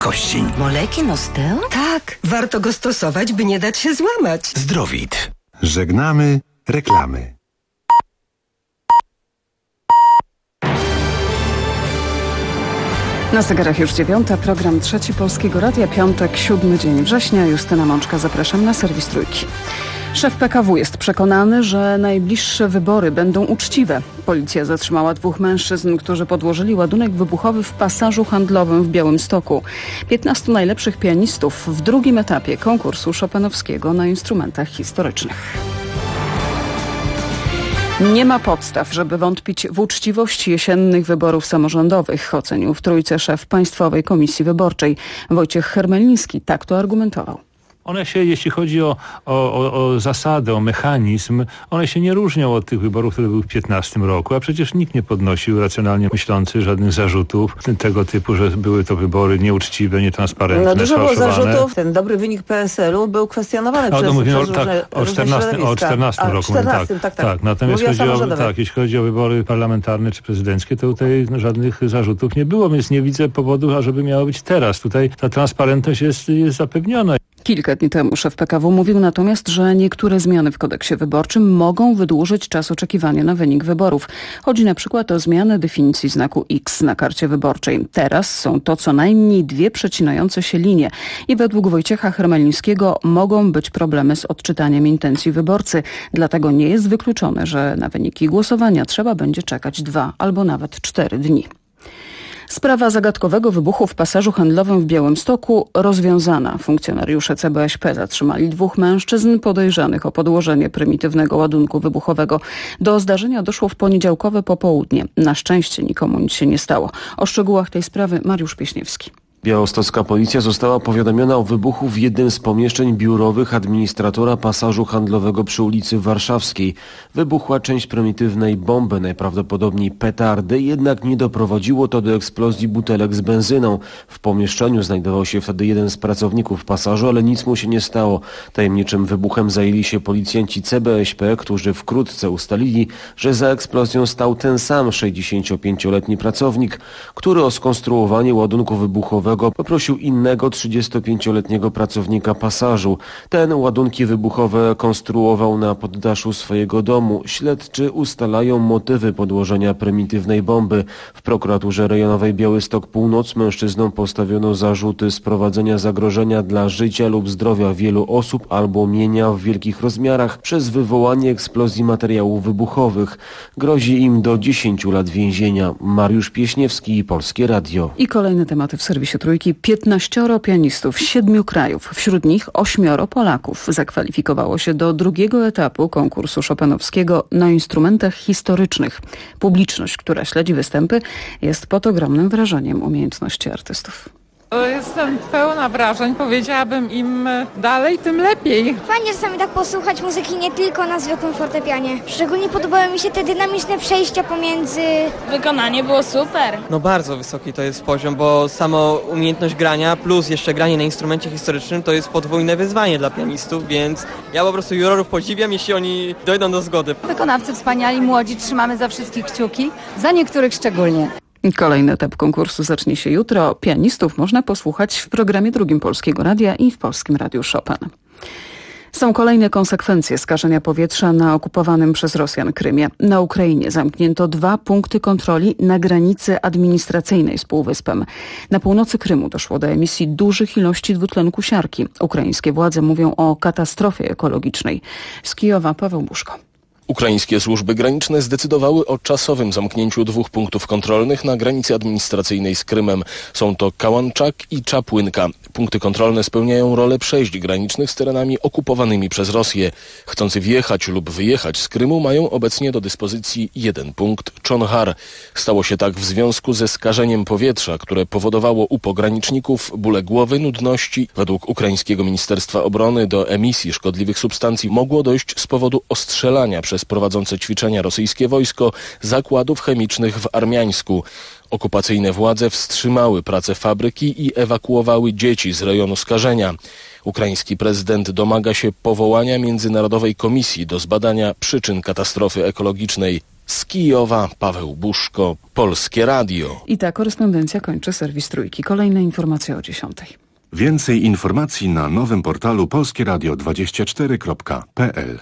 Koścień. Moleki Osteo? Tak, warto go stosować, by nie dać się złamać. Zdrowit. Żegnamy reklamy. Na zegarach już 9, program 3 Polskiego Radia, piątek, 7 dzień września. Justyna Mączka, zapraszam na serwis Trójki. Szef PKW jest przekonany, że najbliższe wybory będą uczciwe. Policja zatrzymała 2 mężczyzn, którzy podłożyli ładunek wybuchowy w pasażu handlowym w Białymstoku. 15 najlepszych pianistów w drugim etapie konkursu chopinowskiego na instrumentach historycznych. Nie ma podstaw, żeby wątpić w uczciwość jesiennych wyborów samorządowych, ocenił w Trójce szef Państwowej Komisji Wyborczej. Wojciech Hermeliński tak to argumentował. One się, jeśli chodzi o zasadę, o mechanizm, one się nie różnią od tych wyborów, które były w 2015 roku, a przecież nikt nie podnosił, racjonalnie myślący, żadnych zarzutów tego typu, że były to wybory nieuczciwe, nietransparentne, No dużo było sfałszowane. zarzutów. Ten dobry wynik PSL-u był kwestionowany przez różne o 14 roku. Tak. Natomiast jeśli chodzi o wybory parlamentarne czy prezydenckie, to tutaj żadnych zarzutów nie było, więc nie widzę powodu, ażeby miało być teraz. Tutaj ta transparentność jest zapewniona. Kilka dni temu szef PKW mówił natomiast, że niektóre zmiany w kodeksie wyborczym mogą wydłużyć czas oczekiwania na wynik wyborów. Chodzi na przykład o zmianę definicji znaku X na karcie wyborczej. Teraz są to co najmniej 2 przecinające się linie i według Wojciecha Hermelińskiego mogą być problemy z odczytaniem intencji wyborcy. Dlatego nie jest wykluczone, że na wyniki głosowania trzeba będzie czekać 2 albo nawet 4 dni. Sprawa zagadkowego wybuchu w pasażu handlowym w Białymstoku rozwiązana. Funkcjonariusze CBŚP zatrzymali 2 mężczyzn podejrzanych o podłożenie prymitywnego ładunku wybuchowego. Do zdarzenia doszło w poniedziałkowe popołudnie. Na szczęście nikomu nic się nie stało. O szczegółach tej sprawy Mariusz Pieśniewski. Białostocka policja została powiadomiona o wybuchu w jednym z pomieszczeń biurowych administratora pasażu handlowego przy ulicy Warszawskiej. Wybuchła część prymitywnej bomby, najprawdopodobniej petardy, jednak nie doprowadziło to do eksplozji butelek z benzyną. W pomieszczeniu znajdował się wtedy jeden z pracowników pasażu, ale nic mu się nie stało. Tajemniczym wybuchem zajęli się policjanci CBŚP, którzy wkrótce ustalili, że za eksplozją stał ten sam 65-letni pracownik, który o skonstruowanie ładunku wybuchowego poprosił innego 35-letniego pracownika pasażu. Ten ładunki wybuchowe konstruował na poddaszu swojego domu. Śledczy ustalają motywy podłożenia prymitywnej bomby. W prokuraturze rejonowej Białystok Północ mężczyznom postawiono zarzuty sprowadzenia zagrożenia dla życia lub zdrowia wielu osób albo mienia w wielkich rozmiarach przez wywołanie eksplozji materiałów wybuchowych. Grozi im do 10 lat więzienia. Mariusz Pieśniewski, Polskie Radio. I kolejne tematy w serwisie Trójki. 15 pianistów z 7 krajów, wśród nich 8 Polaków zakwalifikowało się do drugiego etapu konkursu chopinowskiego na instrumentach historycznych. Publiczność, która śledzi występy, jest pod ogromnym wrażeniem umiejętności artystów. Jestem pełna wrażeń, powiedziałabym im dalej, tym lepiej. Fajnie czasami tak posłuchać muzyki nie tylko na zwykłym fortepianie. Szczególnie podobały mi się te dynamiczne przejścia pomiędzy... Wykonanie było super. No bardzo wysoki to jest poziom, bo samo umiejętność grania plus jeszcze granie na instrumencie historycznym to jest podwójne wyzwanie dla pianistów, więc ja po prostu jurorów podziwiam, jeśli oni dojdą do zgody. Wykonawcy wspaniali, młodzi, trzymamy za wszystkich kciuki, za niektórych szczególnie. Kolejny etap konkursu zacznie się jutro. Pianistów można posłuchać w programie drugim Polskiego Radia i w Polskim Radiu Chopin. Są kolejne konsekwencje skażenia powietrza na okupowanym przez Rosjan Krymie. Na Ukrainie zamknięto 2 punkty kontroli na granicy administracyjnej z półwyspem. Na północy Krymu doszło do emisji dużych ilości dwutlenku siarki. Ukraińskie władze mówią o katastrofie ekologicznej. Z Kijowa Paweł Buszko. Ukraińskie służby graniczne zdecydowały o czasowym zamknięciu 2 punktów kontrolnych na granicy administracyjnej z Krymem. Są to Kałanczak i Czapłynka. Punkty kontrolne spełniają rolę przejść granicznych z terenami okupowanymi przez Rosję. Chcący wjechać lub wyjechać z Krymu mają obecnie do dyspozycji 1 punkt Czonhar. Stało się tak w związku ze skażeniem powietrza, które powodowało u pograniczników bóle głowy, nudności. Według ukraińskiego Ministerstwa Obrony do emisji szkodliwych substancji mogło dojść z powodu ostrzelania przez prowadzące ćwiczenia rosyjskie wojsko zakładów chemicznych w Armiańsku. Okupacyjne władze wstrzymały pracę fabryki i ewakuowały dzieci z rejonu skażenia. Ukraiński prezydent domaga się powołania międzynarodowej komisji do zbadania przyczyn katastrofy ekologicznej. Z Kijowa Paweł Buszko, Polskie Radio. I ta korespondencja kończy serwis Trójki. Kolejne informacje o 10. Więcej informacji na nowym portalu polskieradio24.pl.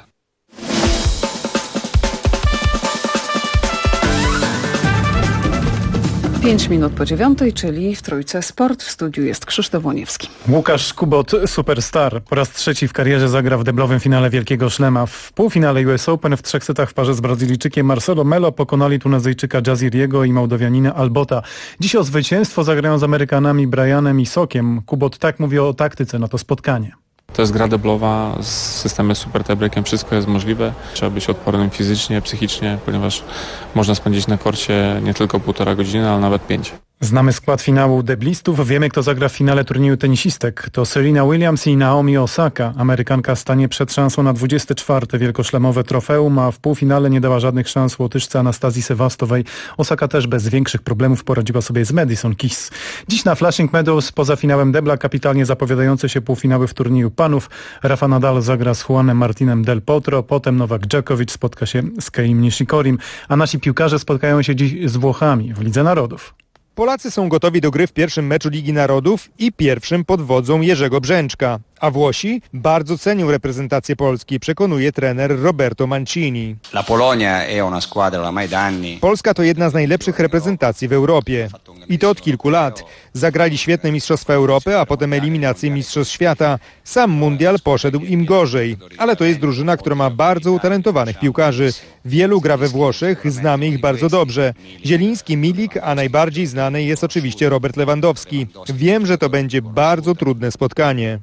5 minut po 9, czyli w Trójce Sport. W studiu jest Krzysztof Łoniewski. Łukasz Kubot, superstar. Po raz trzeci w karierze zagra w deblowym finale Wielkiego Szlema. W półfinale US Open w 3 setach w parze z Brazylijczykiem Marcelo Melo pokonali Tunezyjczyka Jaziriego i Mołdowianina Albota. Dziś o zwycięstwo zagrają z Amerykanami Brianem i Sokiem. Kubot tak mówi o taktyce na to spotkanie. To jest gra deblowa z systemem super tiebreakiem, wszystko jest możliwe. Trzeba być odpornym fizycznie, psychicznie, ponieważ można spędzić na korcie nie tylko 1,5 godziny, ale nawet 5. Znamy skład finału deblistów. Wiemy, kto zagra w finale turnieju tenisistek. To Serena Williams i Naomi Osaka. Amerykanka stanie przed szansą na 24. wielkoszlemowe trofeum, a w półfinale nie dała żadnych szans Łotyszce Anastazji Sewastowej. Osaka też bez większych problemów poradziła sobie z Madison Keys. Dziś na Flushing Meadows poza finałem debla kapitalnie zapowiadające się półfinały w turnieju panów. Rafa Nadal zagra z Juanem Martinem Del Potro, potem Nowak Djokovic spotka się z Keim Nishikorim, a nasi piłkarze spotkają się dziś z Włochami w Lidze Narodów. Polacy są gotowi do gry w pierwszym meczu Ligi Narodów i pierwszym pod wodzą Jerzego Brzęczka. A Włosi bardzo cenią reprezentację Polski, przekonuje trener Roberto Mancini. Polska to jedna z najlepszych reprezentacji w Europie. I to od kilku lat. Zagrali świetne Mistrzostwa Europy, a potem eliminację Mistrzostw Świata. Sam mundial poszedł im gorzej. Ale to jest drużyna, która ma bardzo utalentowanych piłkarzy. Wielu gra we Włoszech, znamy ich bardzo dobrze. Zieliński, Milik, a najbardziej znany jest oczywiście Robert Lewandowski. Wiem, że to będzie bardzo trudne spotkanie.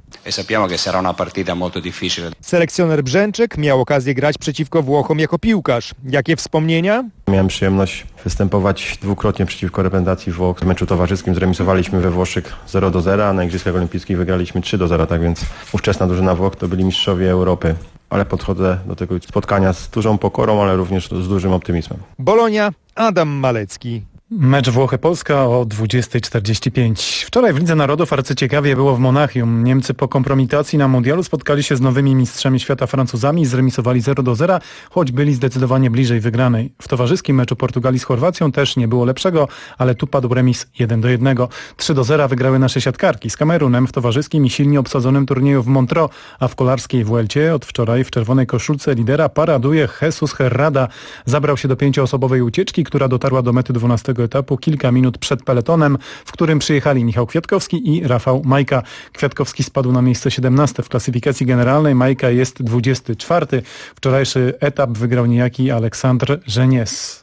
Selekcjoner Brzęczek miał okazję grać przeciwko Włochom jako piłkarz. Jakie wspomnienia? Miałem przyjemność występować dwukrotnie przeciwko reprezentacji Włoch. W meczu towarzyskim zremisowaliśmy we Włoszech 0-0, a na Igrzyskach Olimpijskich wygraliśmy 3-0, tak więc ówczesna drużyna Włoch to byli mistrzowie Europy. Ale podchodzę do tego spotkania z dużą pokorą, ale również z dużym optymizmem. Bolonia, Adam Malecki. Mecz Włochy-Polska o 20:45. Wczoraj w Lidze Narodów arcyciekawie było w Monachium. Niemcy po kompromitacji na mundialu spotkali się z nowymi mistrzami świata Francuzami i zremisowali 0-0, choć byli zdecydowanie bliżej wygranej. W towarzyskim meczu Portugalii z Chorwacją też nie było lepszego, ale tu padł remis 1-1. 3-0 wygrały nasze siatkarki z Kamerunem w towarzyskim i silnie obsadzonym turnieju w Montreux, a w kolarskiej Vuelcie od wczoraj w czerwonej koszulce lidera paraduje Jesus Herrada. Zabrał się do 5-osobowej ucieczki, która dotarła do mety 12 etapu kilka minut przed peletonem, w którym przyjechali Michał Kwiatkowski i Rafał Majka. Kwiatkowski spadł na miejsce 17 w klasyfikacji generalnej, Majka jest 24. Wczorajszy etap wygrał niejaki Aleksandr Żenies.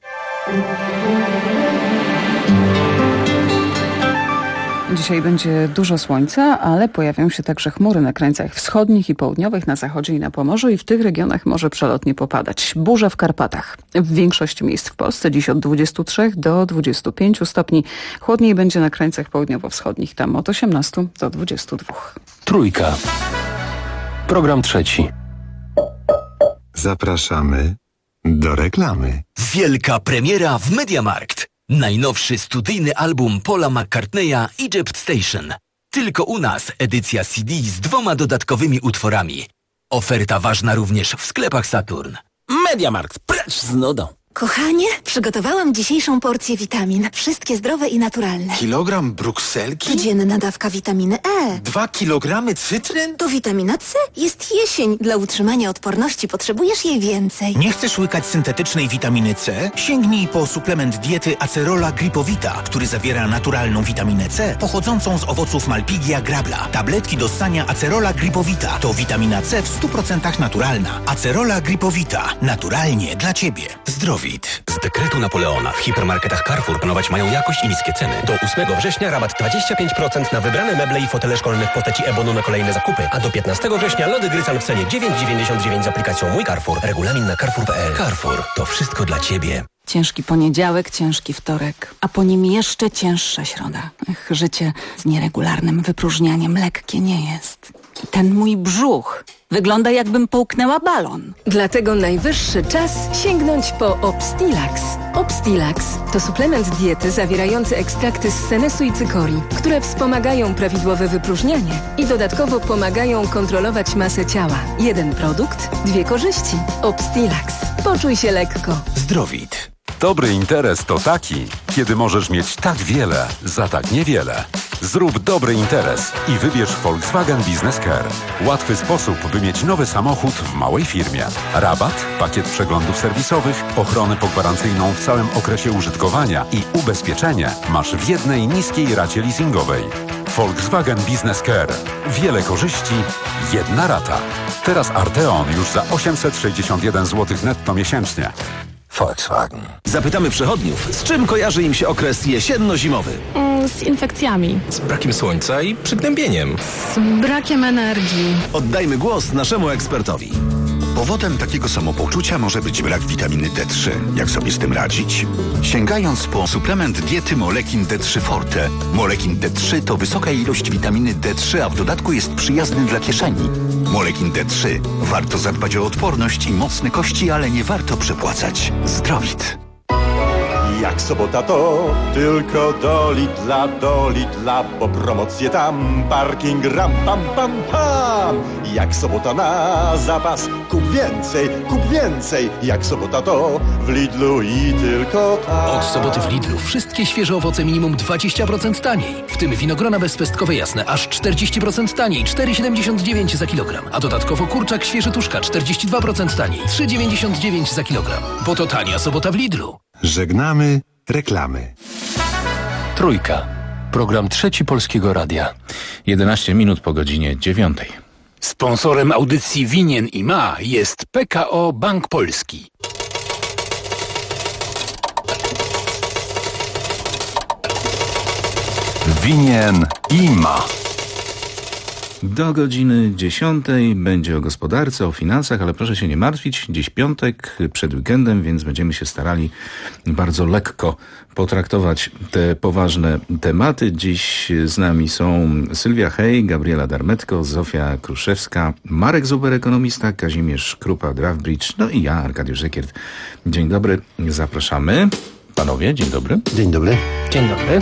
Dzisiaj będzie dużo słońca, ale pojawią się także chmury na krańcach wschodnich i południowych, na zachodzie i na Pomorzu i w tych regionach może przelotnie popadać. Burze w Karpatach. W większości miejsc w Polsce dziś od 23 do 25 stopni. Chłodniej będzie na krańcach południowo-wschodnich, tam od 18 do 22. Trójka. Program trzeci. Zapraszamy do reklamy. Wielka premiera w MediaMarkt. Najnowszy studyjny album Paula McCartneya Egypt Station. Tylko u nas edycja CD z 2 dodatkowymi utworami. Oferta ważna również w sklepach Saturn. MediaMarkt, precz z nudą. Kochanie, przygotowałam dzisiejszą porcję witamin. Wszystkie zdrowe i naturalne. Kilogram brukselki? Codzienna dawka witaminy E. 2 kilogramy cytryn? To witamina C. Jest jesień. Dla utrzymania odporności potrzebujesz jej więcej. Nie chcesz łykać syntetycznej witaminy C? Sięgnij po suplement diety Acerola Gripowita, który zawiera naturalną witaminę C pochodzącą z owoców Malpighia grabla. Tabletki do ssania Acerola Gripowita to witamina C w 100% naturalna. Acerola Gripowita. Naturalnie dla Ciebie. Zdrowie. Z dekretu Napoleona w hipermarketach Carrefour panować mają jakość i niskie ceny. Do 8 września rabat 25% na wybrane meble i fotele szkolne w postaci e-bonu na kolejne zakupy. A do 15 września lody Grycan w cenie 9,99 z aplikacją Mój Carrefour. Regulamin na carrefour.pl. Carrefour. To wszystko dla Ciebie. Ciężki poniedziałek, ciężki wtorek, a po nim jeszcze cięższa środa. Życie z nieregularnym wypróżnianiem lekkie nie jest. I ten mój brzuch wygląda, jakbym połknęła balon. Dlatego najwyższy czas sięgnąć po Obstilax. Obstilax to suplement diety zawierający ekstrakty z senesu i cykorii, które wspomagają prawidłowe wypróżnianie i dodatkowo pomagają kontrolować masę ciała. Jeden produkt, 2 korzyści. Obstilax. Poczuj się lekko. Zdrowit. Dobry interes to taki, kiedy możesz mieć tak wiele za tak niewiele. Zrób dobry interes i wybierz Volkswagen Business Care. Łatwy sposób, by mieć nowy samochód w małej firmie. Rabat, pakiet przeglądów serwisowych, ochronę pogwarancyjną w całym okresie użytkowania i ubezpieczenie masz w jednej niskiej racie leasingowej. Volkswagen Business Care. Wiele korzyści, jedna rata. Teraz Arteon już za 861 zł netto miesięcznie. Volkswagen. Zapytamy przechodniów, z czym kojarzy im się okres jesienno-zimowy? Z infekcjami. Z brakiem słońca i przygnębieniem. Z brakiem energii. Oddajmy głos naszemu ekspertowi. Powodem takiego samopoczucia może być brak witaminy D3. Jak sobie z tym radzić? Sięgając po suplement diety Molekin D3 Forte. Molekin D3 to wysoka ilość witaminy D3, a w dodatku jest przyjazny dla kieszeni. Molekin D3. Warto zadbać o odporność i mocne kości, ale nie warto przepłacać. Zdrowit. Jak sobota to tylko do Lidla, bo promocje tam, parking ram pam pam pam. Jak sobota na zapas, kup więcej, jak sobota to w Lidlu i tylko tam. Od soboty w Lidlu wszystkie świeże owoce minimum 20% taniej, w tym winogrona bezpestkowe jasne aż 40% taniej, 4,79 za kilogram, a dodatkowo kurczak świeży tuszka 42% taniej, 3,99 za kilogram. Bo to tania sobota w Lidlu. Żegnamy reklamy. Trójka. Program Trzeci Polskiego Radia. 11 minut po godzinie 9. Sponsorem audycji Winien i Ma jest PKO Bank Polski. Winien i Ma. Do godziny 10 będzie o gospodarce, o finansach, ale proszę się nie martwić. Dziś piątek, przed weekendem, więc będziemy się starali bardzo lekko potraktować te poważne tematy. Dziś z nami są Sylwia Hej, Gabriela Darmetko, Zofia Kruszewska, Marek Zuber, ekonomista, Kazimierz Krupa, Draftbridge, no i ja, Arkadiusz Zekiert. Dzień dobry, zapraszamy. Panowie, dzień dobry. Dzień dobry. Dzień dobry.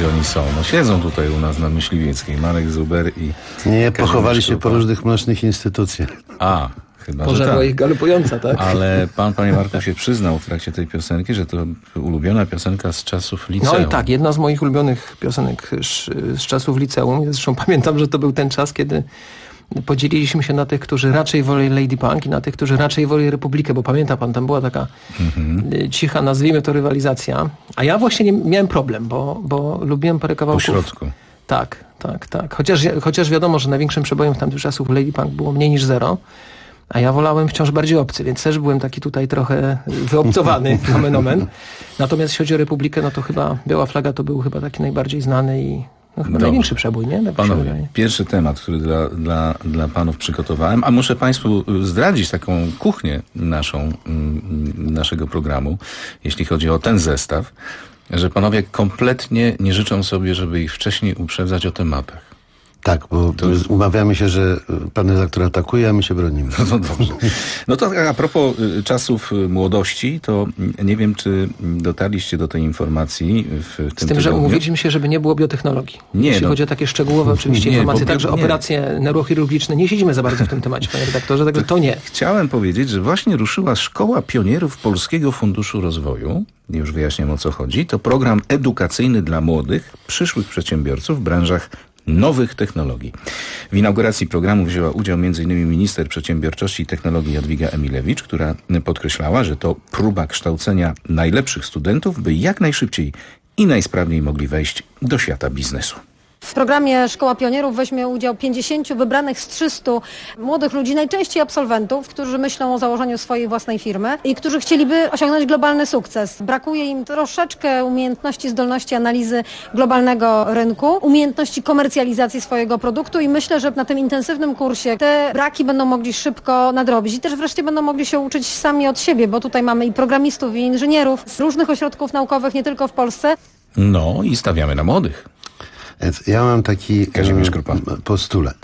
gdzie oni są? No siedzą tutaj u nas na Myśliwieckiej, Marek Zuber i... Nie, pochowali się po różnych mrocznych instytucjach. Chyba, pożarła że tak. ich galopująca, tak? Ale pan, panie Marku, się przyznał w trakcie tej piosenki, że to ulubiona piosenka z czasów liceum. No i tak, jedna z moich ulubionych piosenek z czasów liceum. Zresztą pamiętam, że to był ten czas, kiedy podzieliliśmy się na tych, którzy raczej woli Lady Punk i na tych, którzy raczej woli Republikę, bo pamięta pan, tam była taka cicha, nazwijmy to, rywalizacja. A ja właśnie miałem problem, bo lubiłem parę kawałków. Po środku. Tak. Chociaż wiadomo, że największym przebojem w tamtych czasów Lady Punk było mniej niż zero. A ja wolałem wciąż bardziej obcy, więc też byłem taki tutaj trochę wyobcowany, nomen omen. Natomiast jeśli chodzi o Republikę, no to chyba Biała Flaga to był chyba taki najbardziej znany i chyba największy przebój, nie? Tak panowie, pierwszy temat, który dla panów przygotowałem, a muszę państwu zdradzić taką kuchnię naszego programu, jeśli chodzi o ten zestaw, że panowie kompletnie nie życzą sobie, żeby ich wcześniej uprzedzać o tematach. Tak, bo umawiamy się, że pan redaktor atakuje, a my się bronimy. No dobrze. No to a propos czasów młodości, to nie wiem, czy dotarliście do tej informacji w tym Z tym, że umówiliśmy się, żeby nie było biotechnologii. Jeśli chodzi o takie szczegółowe oczywiście informacje, także operacje neurochirurgiczne, nie siedzimy za bardzo w tym temacie, panie redaktorze, także to nie. Chciałem powiedzieć, że właśnie ruszyła Szkoła Pionierów Polskiego Funduszu Rozwoju. Już wyjaśniam, o co chodzi. To program edukacyjny dla młodych, przyszłych przedsiębiorców w branżach nowych technologii. W inauguracji programu wzięła udział m.in. minister przedsiębiorczości i technologii Jadwiga Emilewicz, która podkreślała, że to próba kształcenia najlepszych studentów, by jak najszybciej i najsprawniej mogli wejść do świata biznesu. W programie Szkoła Pionierów weźmie udział 50 wybranych z 300 młodych ludzi, najczęściej absolwentów, którzy myślą o założeniu swojej własnej firmy i którzy chcieliby osiągnąć globalny sukces. Brakuje im troszeczkę umiejętności, zdolności analizy globalnego rynku, umiejętności komercjalizacji swojego produktu i myślę, że na tym intensywnym kursie te braki będą mogli szybko nadrobić i też wreszcie będą mogli się uczyć sami od siebie, bo tutaj mamy i programistów, i inżynierów z różnych ośrodków naukowych, nie tylko w Polsce. No i stawiamy na młodych. Ja mam taki postulat.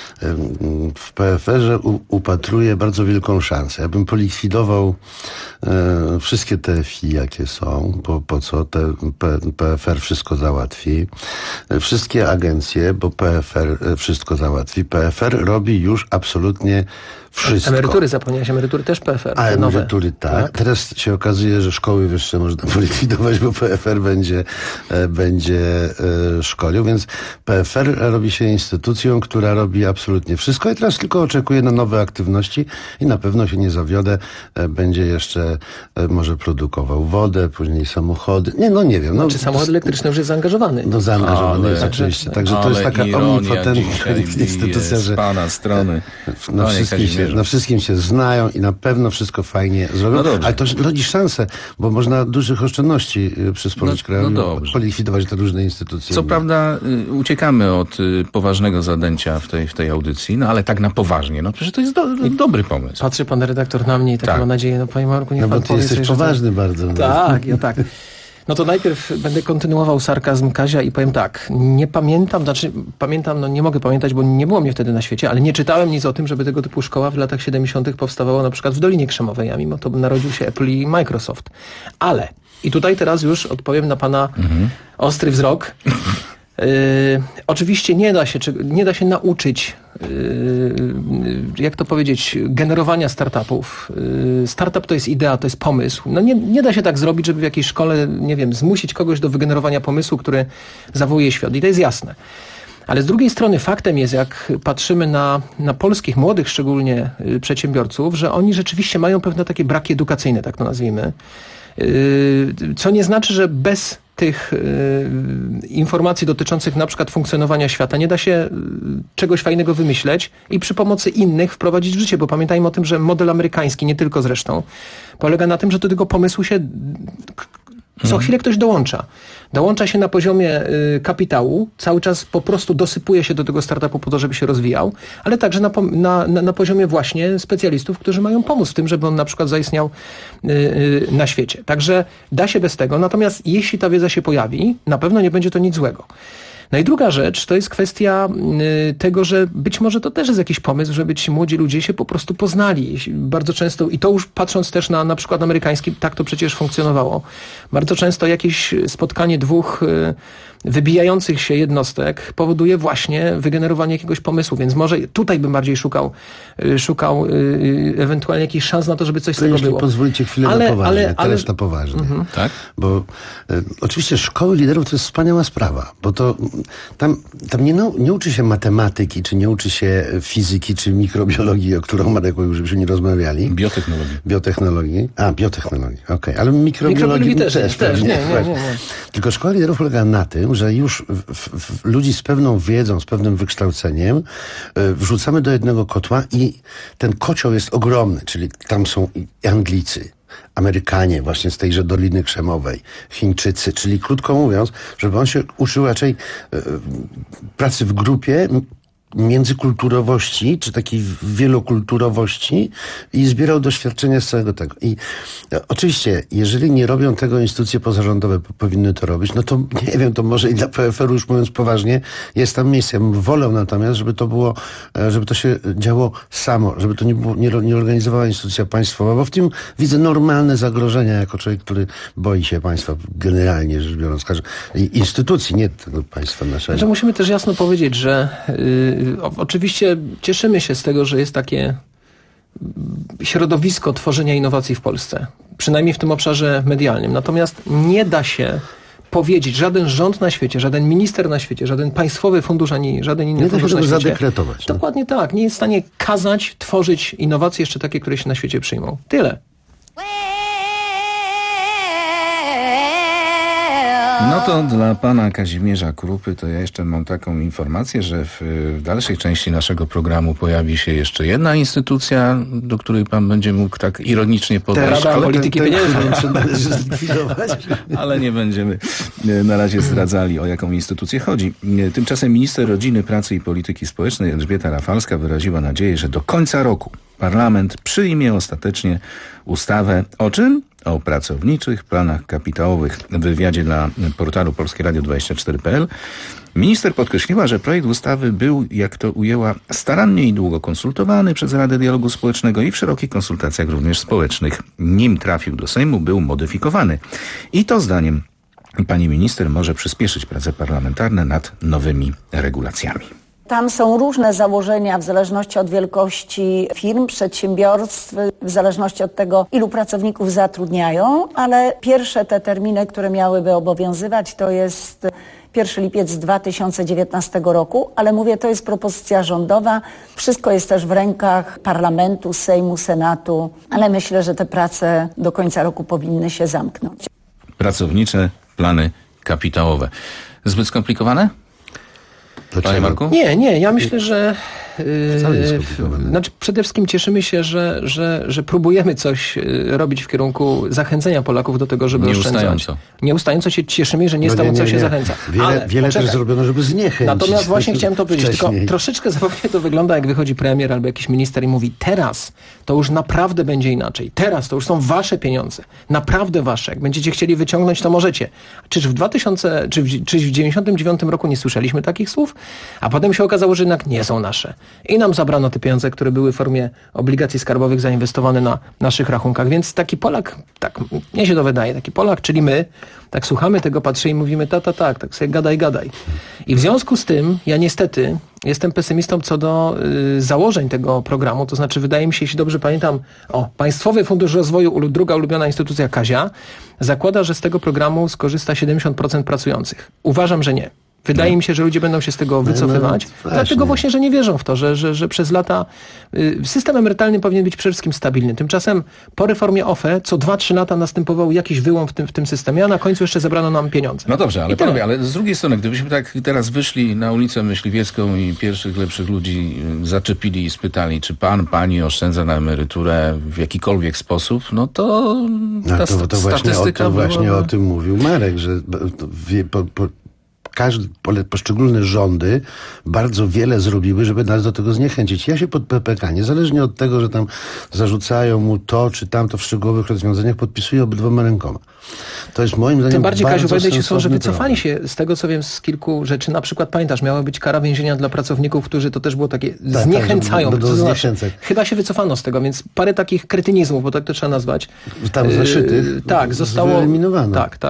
W PFR-ze upatruję bardzo wielką szansę. Ja bym polikwidował wszystkie te FI, jakie są, po co PFR wszystko załatwi. Wszystkie agencje, bo PFR wszystko załatwi. PFR robi już absolutnie wszystko. Emerytury, zapomniałeś, emerytury też PFR. A emerytury tak. Teraz się okazuje, że szkoły wyższe można polikwidować, bo PFR będzie szkolił, więc PFR robi się instytucją, która robi absolutnie wszystko i teraz tylko oczekuję na nowe aktywności i na pewno się nie zawiodę. Będzie jeszcze może produkował wodę, później samochody. Nie wiem. Znaczy samochód elektryczny już jest zaangażowany. No zaangażowany jest oczywiście. Także to jest taka omnipotentna instytucja, że z pana strony na wszystkim się znają i na pewno wszystko fajnie zrobią. No ale to rodzi szansę, bo można dużych oszczędności przysporzyć krajowi, polikwidować te różne instytucje. Co prawda uciekamy od poważnego zadęcia w tej audycji, no ale tak na poważnie. No przecież to jest dobry pomysł. Patrzy pan redaktor na mnie i tak mam nadzieję, no panie Marku, niech pan powie. Ty jesteś poważny bardzo. Tak, ja tak. No to najpierw będę kontynuował sarkazm Kazia i powiem tak, nie pamiętam, nie mogę pamiętać, bo nie było mnie wtedy na świecie, ale nie czytałem nic o tym, żeby tego typu szkoła w latach 70. powstawała na przykład w Dolinie Krzemowej, a mimo to narodził się Apple i Microsoft. Ale, i tutaj teraz już odpowiem na pana ostry wzrok. Oczywiście nie da się nauczyć, jak to powiedzieć, generowania startupów. Startup to jest idea, to jest pomysł. No nie da się tak zrobić, żeby w jakiejś szkole, nie wiem, zmusić kogoś do wygenerowania pomysłu, który zawołuje świat. I to jest jasne. Ale z drugiej strony faktem jest, jak patrzymy na polskich młodych szczególnie przedsiębiorców, że oni rzeczywiście mają pewne takie braki edukacyjne, tak to nazwijmy. Co nie znaczy, że bez tych informacji dotyczących na przykład funkcjonowania świata nie da się czegoś fajnego wymyśleć i przy pomocy innych wprowadzić w życie, bo pamiętajmy o tym, że model amerykański, nie tylko zresztą, polega na tym, że do tego pomysłu się co chwilę ktoś dołącza. Dołącza się na poziomie kapitału, cały czas po prostu dosypuje się do tego startupu po to, żeby się rozwijał, ale także na poziomie właśnie specjalistów, którzy mają pomóc w tym, żeby on na przykład zaistniał na świecie. Także da się bez tego, natomiast jeśli ta wiedza się pojawi, na pewno nie będzie to nic złego. No i druga rzecz to jest kwestia tego, że być może to też jest jakiś pomysł, żeby ci młodzi ludzie się po prostu poznali. Bardzo często, i to już patrząc też na przykład amerykański, tak to przecież funkcjonowało. Bardzo często jakieś spotkanie dwóch wybijających się jednostek powoduje właśnie wygenerowanie jakiegoś pomysłu, więc może tutaj bym bardziej szukał ewentualnie jakichś szans na to, żeby coś z tego było. Pozwolicie chwilę na poważnie, teraz na poważnie. Tak? Bo oczywiście szkoły liderów to jest wspaniała sprawa, bo to tam nie uczy się matematyki, czy nie uczy się fizyki, czy mikrobiologii, o którą Marek mówił, żebyśmy nie rozmawiali. Biotechnologii. Okej. Ale mikrobiologii też. Nie. Tylko szkoła liderów polega na tym, że już ludzi z pewną wiedzą, z pewnym wykształceniem wrzucamy do jednego kotła i ten kocioł jest ogromny, czyli tam są i Anglicy, Amerykanie właśnie z tejże Doliny Krzemowej, Chińczycy, czyli krótko mówiąc, żeby on się uczył raczej pracy w grupie, międzykulturowości, czy takiej wielokulturowości i zbierał doświadczenia z całego tego. I oczywiście, jeżeli nie robią tego instytucje pozarządowe, powinny to robić, no to nie wiem, to może i dla PFR-u, już mówiąc poważnie, jest tam miejsce. Ja bym wolał natomiast, żeby to się działo samo, żeby to nie organizowała instytucja państwowa, bo w tym widzę normalne zagrożenia jako człowiek, który boi się państwa generalnie rzecz biorąc, instytucji, nie tego państwa naszego. Znaczy, musimy też jasno powiedzieć, że oczywiście cieszymy się z tego, że jest takie środowisko tworzenia innowacji w Polsce. Przynajmniej w tym obszarze medialnym. Natomiast nie da się powiedzieć, żaden rząd na świecie, żaden minister na świecie, żaden państwowy fundusz, ani żaden inny fundusz na świecie. Zadekretować. Dokładnie tak. Nie jest w stanie kazać tworzyć innowacje jeszcze takie, które się na świecie przyjmą. Tyle. No to dla pana Kazimierza Krupy to ja jeszcze mam taką informację, że w dalszej części naszego programu pojawi się jeszcze jedna instytucja, do której pan będzie mógł tak ironicznie podejść. Rada Polityki Pieniężnej. Ale nie będziemy na razie zdradzali, o jaką instytucję chodzi. Tymczasem minister rodziny, pracy i polityki społecznej Elżbieta Rafalska wyraziła nadzieję, że do końca roku parlament przyjmie ostatecznie ustawę o czym? O pracowniczych planach kapitałowych. W wywiadzie dla portalu polskieradio24.pl minister podkreśliła, że projekt ustawy był, jak to ujęła, starannie i długo konsultowany przez Radę Dialogu Społecznego i w szerokich konsultacjach również społecznych. Nim trafił do Sejmu, był modyfikowany. I to zdaniem pani minister może przyspieszyć prace parlamentarne nad nowymi regulacjami. Tam są różne założenia w zależności od wielkości firm, przedsiębiorstw, w zależności od tego, ilu pracowników zatrudniają, ale pierwsze te terminy, które miałyby obowiązywać, to jest 1 lipiec 2019 roku, ale mówię, to jest propozycja rządowa. Wszystko jest też w rękach parlamentu, Sejmu, Senatu, ale myślę, że te prace do końca roku powinny się zamknąć. Pracownicze plany kapitałowe. Zbyt skomplikowane? Panie Marku? Nie. Ja myślę, że przede wszystkim cieszymy się, że próbujemy coś robić w kierunku zachęcenia Polaków do tego, żeby oszczędzać. Nieustająco się cieszymy, że nieustająco się zachęca. Wiele też zrobiono, żeby zniechęcić. Natomiast właśnie chciałem to powiedzieć, tylko troszeczkę zabawnie to wygląda, jak wychodzi premier albo jakiś minister i mówi, teraz to już naprawdę będzie inaczej. Teraz to już są wasze pieniądze. Naprawdę wasze. Jak będziecie chcieli wyciągnąć, to możecie. Czyż w 99 roku nie słyszeliśmy takich słów? A potem się okazało, że jednak nie są nasze. I nam zabrano te pieniądze, które były w formie obligacji skarbowych zainwestowane na naszych rachunkach. Więc taki Polak, tak mnie się to wydaje, taki Polak, czyli my, tak słuchamy tego, patrzymy i mówimy tak sobie gadaj. I w związku z tym ja niestety jestem pesymistą co do założeń tego programu, to znaczy wydaje mi się, jeśli dobrze pamiętam, Państwowy Fundusz Rozwoju, druga ulubiona instytucja Kazia, zakłada, że z tego programu skorzysta 70% pracujących. Uważam, że nie. Wydaje mi się, że ludzie będą się z tego wycofywać, dlatego właśnie, że nie wierzą w to, że przez lata system emerytalny powinien być przede wszystkim stabilny. Tymczasem po reformie OFE co 2-3 lata następował jakiś wyłom w tym systemie, a na końcu jeszcze zebrano nam pieniądze. No dobrze, ale panowie, ale z drugiej strony, gdybyśmy tak teraz wyszli na ulicę Myśliwiecką i pierwszych lepszych ludzi zaczepili i spytali, czy pani oszczędza na emeryturę w jakikolwiek sposób, no to ta statystyka właśnie o tym mówił Marek, że poszczególne rządy bardzo wiele zrobiły, żeby nas do tego zniechęcić. Ja się pod PPK, niezależnie od tego, że tam zarzucają mu to czy tamto w szczegółowych rozwiązaniach, podpisuję obydwoma rękoma. To jest moim zdaniem tym bardziej, bardzo Kaziu, wejdę ci słowo, że wycofali się z tego, co wiem, z kilku rzeczy. Na przykład, pamiętasz, miała być kara więzienia dla pracowników, którzy to też było takie zniechęcają. To znaczy, chyba się wycofano z tego, więc parę takich kretynizmów, bo tak to trzeba nazwać. Tam zaszytych tak, zostało wyeliminowano. Tak.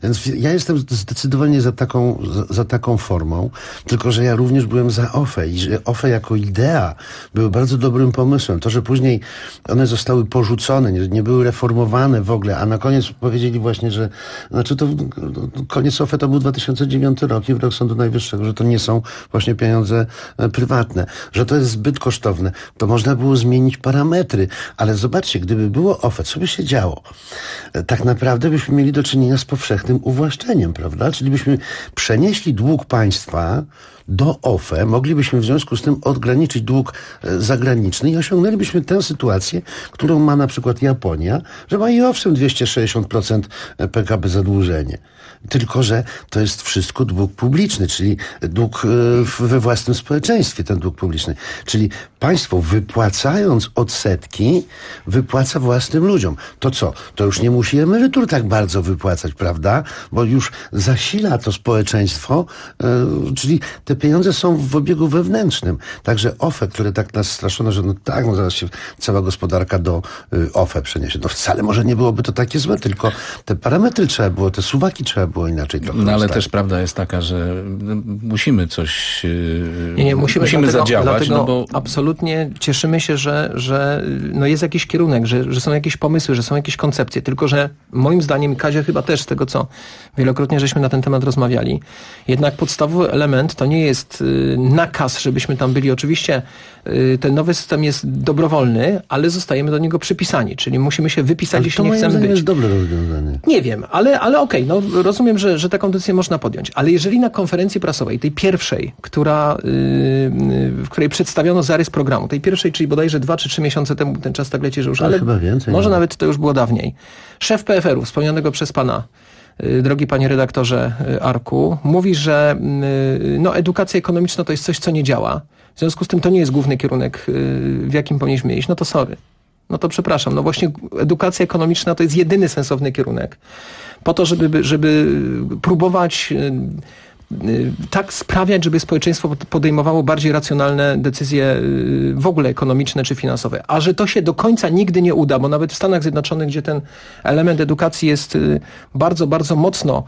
Więc ja jestem zdecydowanie za taką formą, tylko że ja również byłem za OFE i że OFE jako idea były bardzo dobrym pomysłem. To, że później one zostały porzucone, nie były reformowane w ogóle, a na koniec powiedzieli właśnie, że to koniec OFE to był 2009 rok i wyrok Sądu Najwyższego, że to nie są właśnie pieniądze prywatne, że to jest zbyt kosztowne. To można było zmienić parametry, ale zobaczcie, gdyby było OFE, co by się działo? Tak naprawdę byśmy mieli do czynienia z powszechnym uwłaszczeniem, prawda? Czyli byśmy przenieśli dług państwa do OFE, moglibyśmy w związku z tym odgraniczyć dług zagraniczny i osiągnęlibyśmy tę sytuację, którą ma na przykład Japonia, że ma i owszem 260% PKB zadłużenie. Tylko że to jest wszystko dług publiczny, czyli dług we własnym społeczeństwie, ten dług publiczny. Czyli państwo wypłacając odsetki, wypłaca własnym ludziom. To co? To już nie musi emerytur tak bardzo wypłacać, prawda? Bo już zasila to społeczeństwo, czyli te pieniądze są w obiegu wewnętrznym. Także OFE, które tak nas straszono, że zaraz się cała gospodarka do OFE przeniesie. wcale może nie byłoby to takie złe, tylko te parametry trzeba było, te suwaki trzeba było inaczej trochę ale ustawić. też prawda jest taka, że musimy coś musimy zadziałać. Dlatego absolutnie cieszymy się, że jest jakiś kierunek, że są jakieś pomysły, że są jakieś koncepcje. Tylko że moim zdaniem, Kazia chyba też z tego, co wielokrotnie żeśmy na ten temat rozmawiali, jednak podstawowy element to nie jest nakaz, żebyśmy tam byli. Oczywiście ten nowy system jest dobrowolny, ale zostajemy do niego przypisani. Czyli musimy się wypisać, jeśli nie chcemy być. To jest dobre rozwiązanie. Nie wiem, ale okej, rozumiem, że taką decyzję można podjąć. Ale jeżeli na konferencji prasowej, tej pierwszej, w której przedstawiono zarys programu, tej pierwszej, czyli bodajże 2 czy 3 miesiące temu, ten czas tak leci, że już, ale chyba więcej, może nawet to już było dawniej. Szef PFR-u, wspomnianego przez pana, drogi panie redaktorze Arku, mówi, że edukacja ekonomiczna to jest coś, co nie działa. W związku z tym to nie jest główny kierunek, w jakim powinniśmy iść. No to sorry. No to przepraszam. No właśnie edukacja ekonomiczna to jest jedyny sensowny kierunek. Po to, żeby próbować tak sprawiać, żeby społeczeństwo podejmowało bardziej racjonalne decyzje w ogóle ekonomiczne czy finansowe. A że to się do końca nigdy nie uda, bo nawet w Stanach Zjednoczonych, gdzie ten element edukacji jest bardzo, bardzo mocno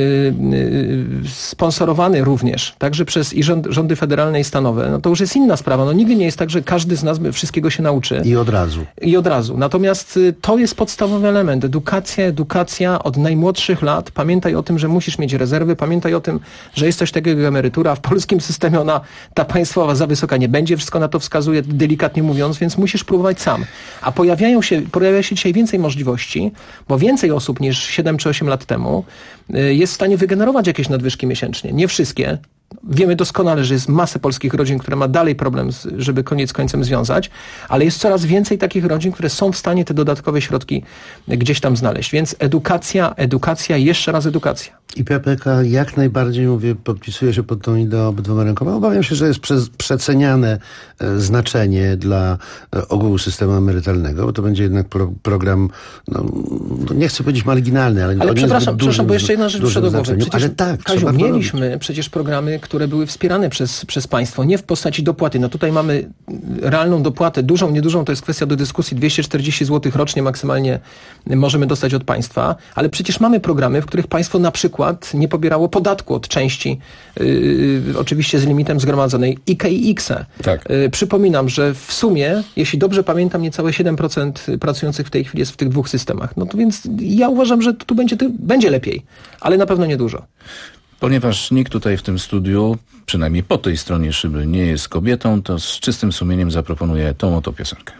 sponsorowany również, także przez rządy federalne i stanowe, no to już jest inna sprawa. No nigdy nie jest tak, że każdy z nas wszystkiego się nauczy. I od razu. Natomiast to jest podstawowy element. Edukacja od najmłodszych lat. Pamiętaj o tym, że musisz mieć rezerwy. Pamiętaj o tym, że jest coś takiego jak emerytura. W polskim systemie ta państwowa za wysoka nie będzie. Wszystko na to wskazuje, delikatnie mówiąc, więc musisz próbować sam. A pojawia się dzisiaj więcej możliwości, bo więcej osób niż 7 czy 8 lat temu jest w stanie wygenerować jakieś nadwyżki miesięcznie. Nie wszystkie. Wiemy doskonale, że jest masę polskich rodzin, które ma dalej problem, żeby koniec końcem związać, ale jest coraz więcej takich rodzin, które są w stanie te dodatkowe środki gdzieś tam znaleźć. Więc edukacja, jeszcze raz edukacja. I PPK jak najbardziej, podpisuje się pod tą ideą obydwoma rękoma. Obawiam się, że jest przeceniane znaczenie dla ogółu systemu emerytalnego, bo to będzie jednak program, nie chcę powiedzieć marginalny, ale przepraszam, bo jeszcze jedna rzecz przed głowy. Ale tak, Kaziu, mieliśmy przecież programy, które były wspierane przez państwo, nie w postaci dopłaty. No tutaj mamy realną dopłatę, dużą, niedużą, to jest kwestia do dyskusji, 240 zł rocznie maksymalnie możemy dostać od państwa, ale przecież mamy programy, w których państwo na przykład nie pobierało podatku od części, oczywiście z limitem zgromadzonej IKX-e. Tak. Przypominam, że w sumie, jeśli dobrze pamiętam, niecałe 7% pracujących w tej chwili jest w tych dwóch systemach. No to więc ja uważam, że tu będzie lepiej, ale na pewno niedużo. Ponieważ nikt tutaj w tym studiu, przynajmniej po tej stronie szyby, nie jest kobietą, to z czystym sumieniem zaproponuję tą oto piosenkę.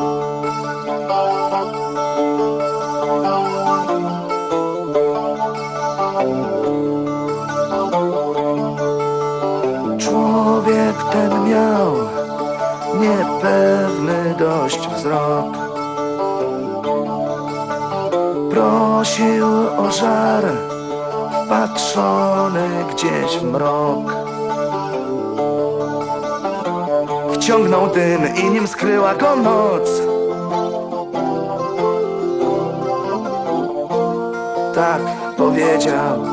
Człowiek ten miał niepewny dość wzrok. Prosił o żar, wpatrzony gdzieś w mrok. Wciągnął dym i nim skryła go noc. Tak powiedział.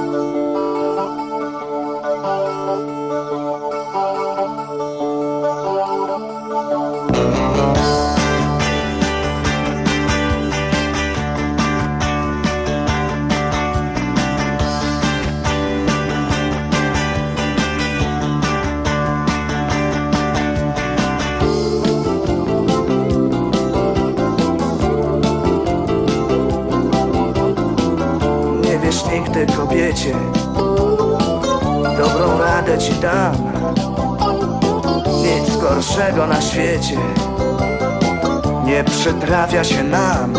nigdy kobiecie dobrą radę ci dam. Nic gorszego na świecie nie przytrafia się nam.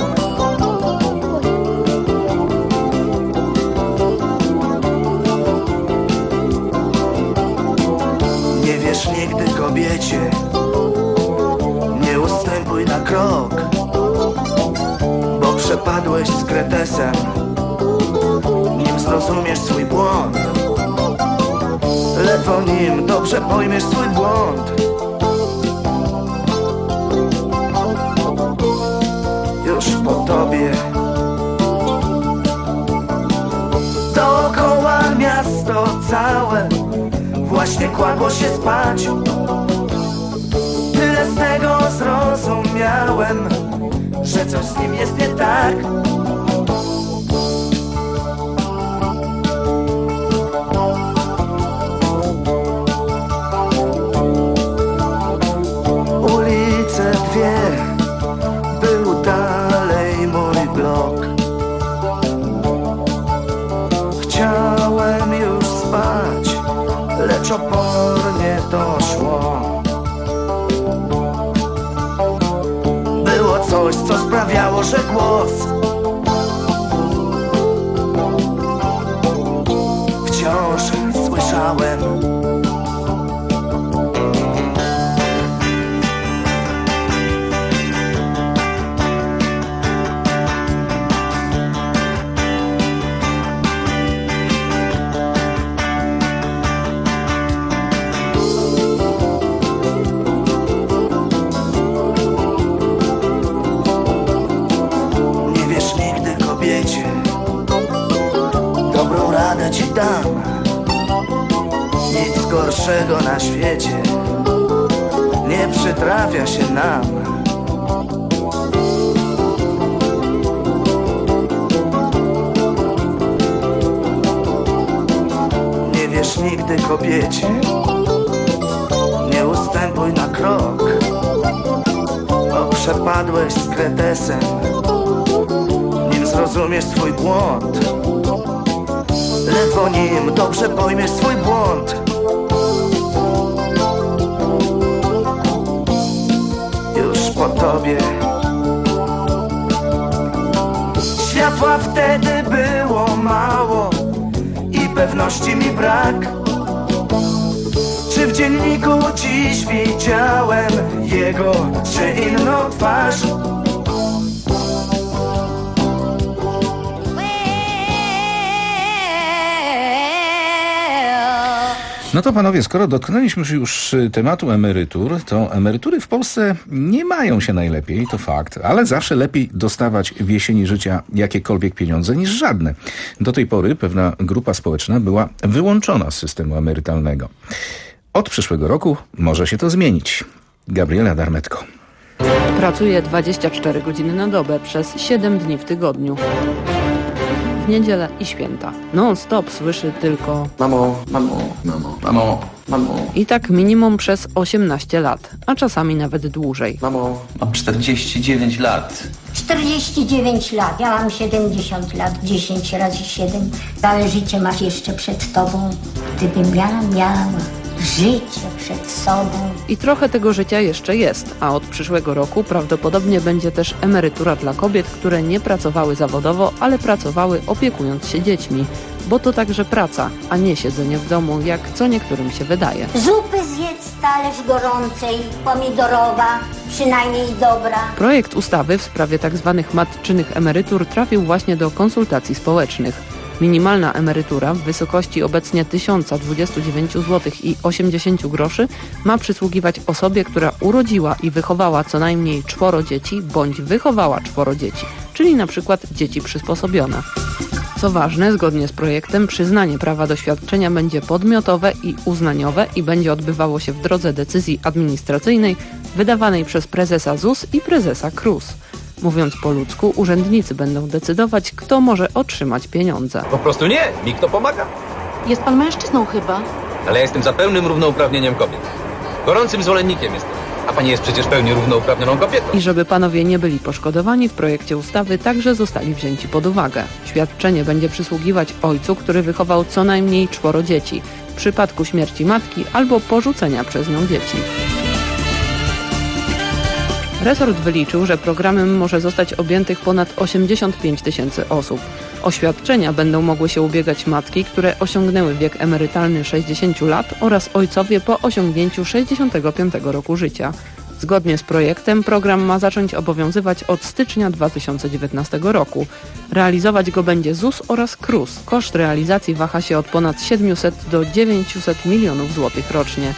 Nie wiesz nigdy kobiecie, nie ustępuj na krok, bo przepadłeś z kretesem, nim zrozumiesz swój błąd. Ledwo nim dobrze pojmiesz swój błąd. Już po tobie dookoła miasto całe właśnie kładło się spać. Tyle z tego zrozumiałem, że coś z nim jest nie tak. Ulice dwie, był dalej mój blok. Chciałem już spać, lecz opornie doszło. Było coś, co sprawiało, że głos wciąż słyszałem. Dobrą radę ci dam. Nic gorszego na świecie nie przytrafia się nam. Nie wiesz nigdy kobiecie, nie ustępuj na krok, bo przepadłeś z kretesem, nim zrozumiesz swój błąd. Ledwo nim dobrze pojmiesz swój błąd. Już po tobie światła wtedy było mało i pewności mi brak. Czy w dzienniku dziś widziałem jego czy inną twarz? No to panowie, skoro dotknęliśmy już tematu emerytur, to emerytury w Polsce nie mają się najlepiej, to fakt, ale zawsze lepiej dostawać w jesieni życia jakiekolwiek pieniądze niż żadne. Do tej pory pewna grupa społeczna była wyłączona z systemu emerytalnego. Od przyszłego roku może się to zmienić. Gabriela Darmetko. Pracuję 24 godziny na dobę przez 7 dni w tygodniu. W niedzielę i święta. Non-stop słyszy tylko mamo, mamo, mamo, mamo, mamo. I tak minimum przez 18 lat, a czasami nawet dłużej. Mamo, mam 49 lat. 49 lat, ja mam 70 lat, 10 razy 7. Całe życie masz jeszcze przed tobą. Gdybym ja miała życie przed sobą. I trochę tego życia jeszcze jest, a od przyszłego roku prawdopodobnie będzie też emerytura dla kobiet, które nie pracowały zawodowo, ale pracowały opiekując się dziećmi. Bo to także praca, a nie siedzenie w domu, jak co niektórym się wydaje. Zupy zjedz, talerz gorącej, pomidorowa, przynajmniej dobra. Projekt ustawy w sprawie tzw. matczynych emerytur trafił właśnie do konsultacji społecznych. Minimalna emerytura w wysokości obecnie 1029 zł i 80 groszy ma przysługiwać osobie, która urodziła i wychowała co najmniej 4 dzieci bądź wychowała 4 dzieci, czyli na przykład dzieci przysposobione. Co ważne, zgodnie z projektem przyznanie prawa do świadczenia będzie podmiotowe i uznaniowe i będzie odbywało się w drodze decyzji administracyjnej wydawanej przez prezesa ZUS i prezesa KRUS. Mówiąc po ludzku, urzędnicy będą decydować, kto może otrzymać pieniądze. Po prostu nie, mi kto pomaga. Jest pan mężczyzną chyba? Ale ja jestem za pełnym równouprawnieniem kobiet. Gorącym zwolennikiem jestem. A pani jest przecież pełni równouprawnioną kobietą. I żeby panowie nie byli poszkodowani, w projekcie ustawy także zostali wzięci pod uwagę. Świadczenie będzie przysługiwać ojcu, który wychował co najmniej 4 dzieci, w przypadku śmierci matki albo porzucenia przez nią dzieci. Resort wyliczył, że programem może zostać objętych ponad 85 000 osób. O świadczenia będą mogły się ubiegać matki, które osiągnęły wiek emerytalny 60 lat oraz ojcowie po osiągnięciu 65 roku życia. Zgodnie z projektem program ma zacząć obowiązywać od stycznia 2019 roku. Realizować go będzie ZUS oraz KRUS. Koszt realizacji waha się od ponad 700 do 900 milionów złotych rocznie.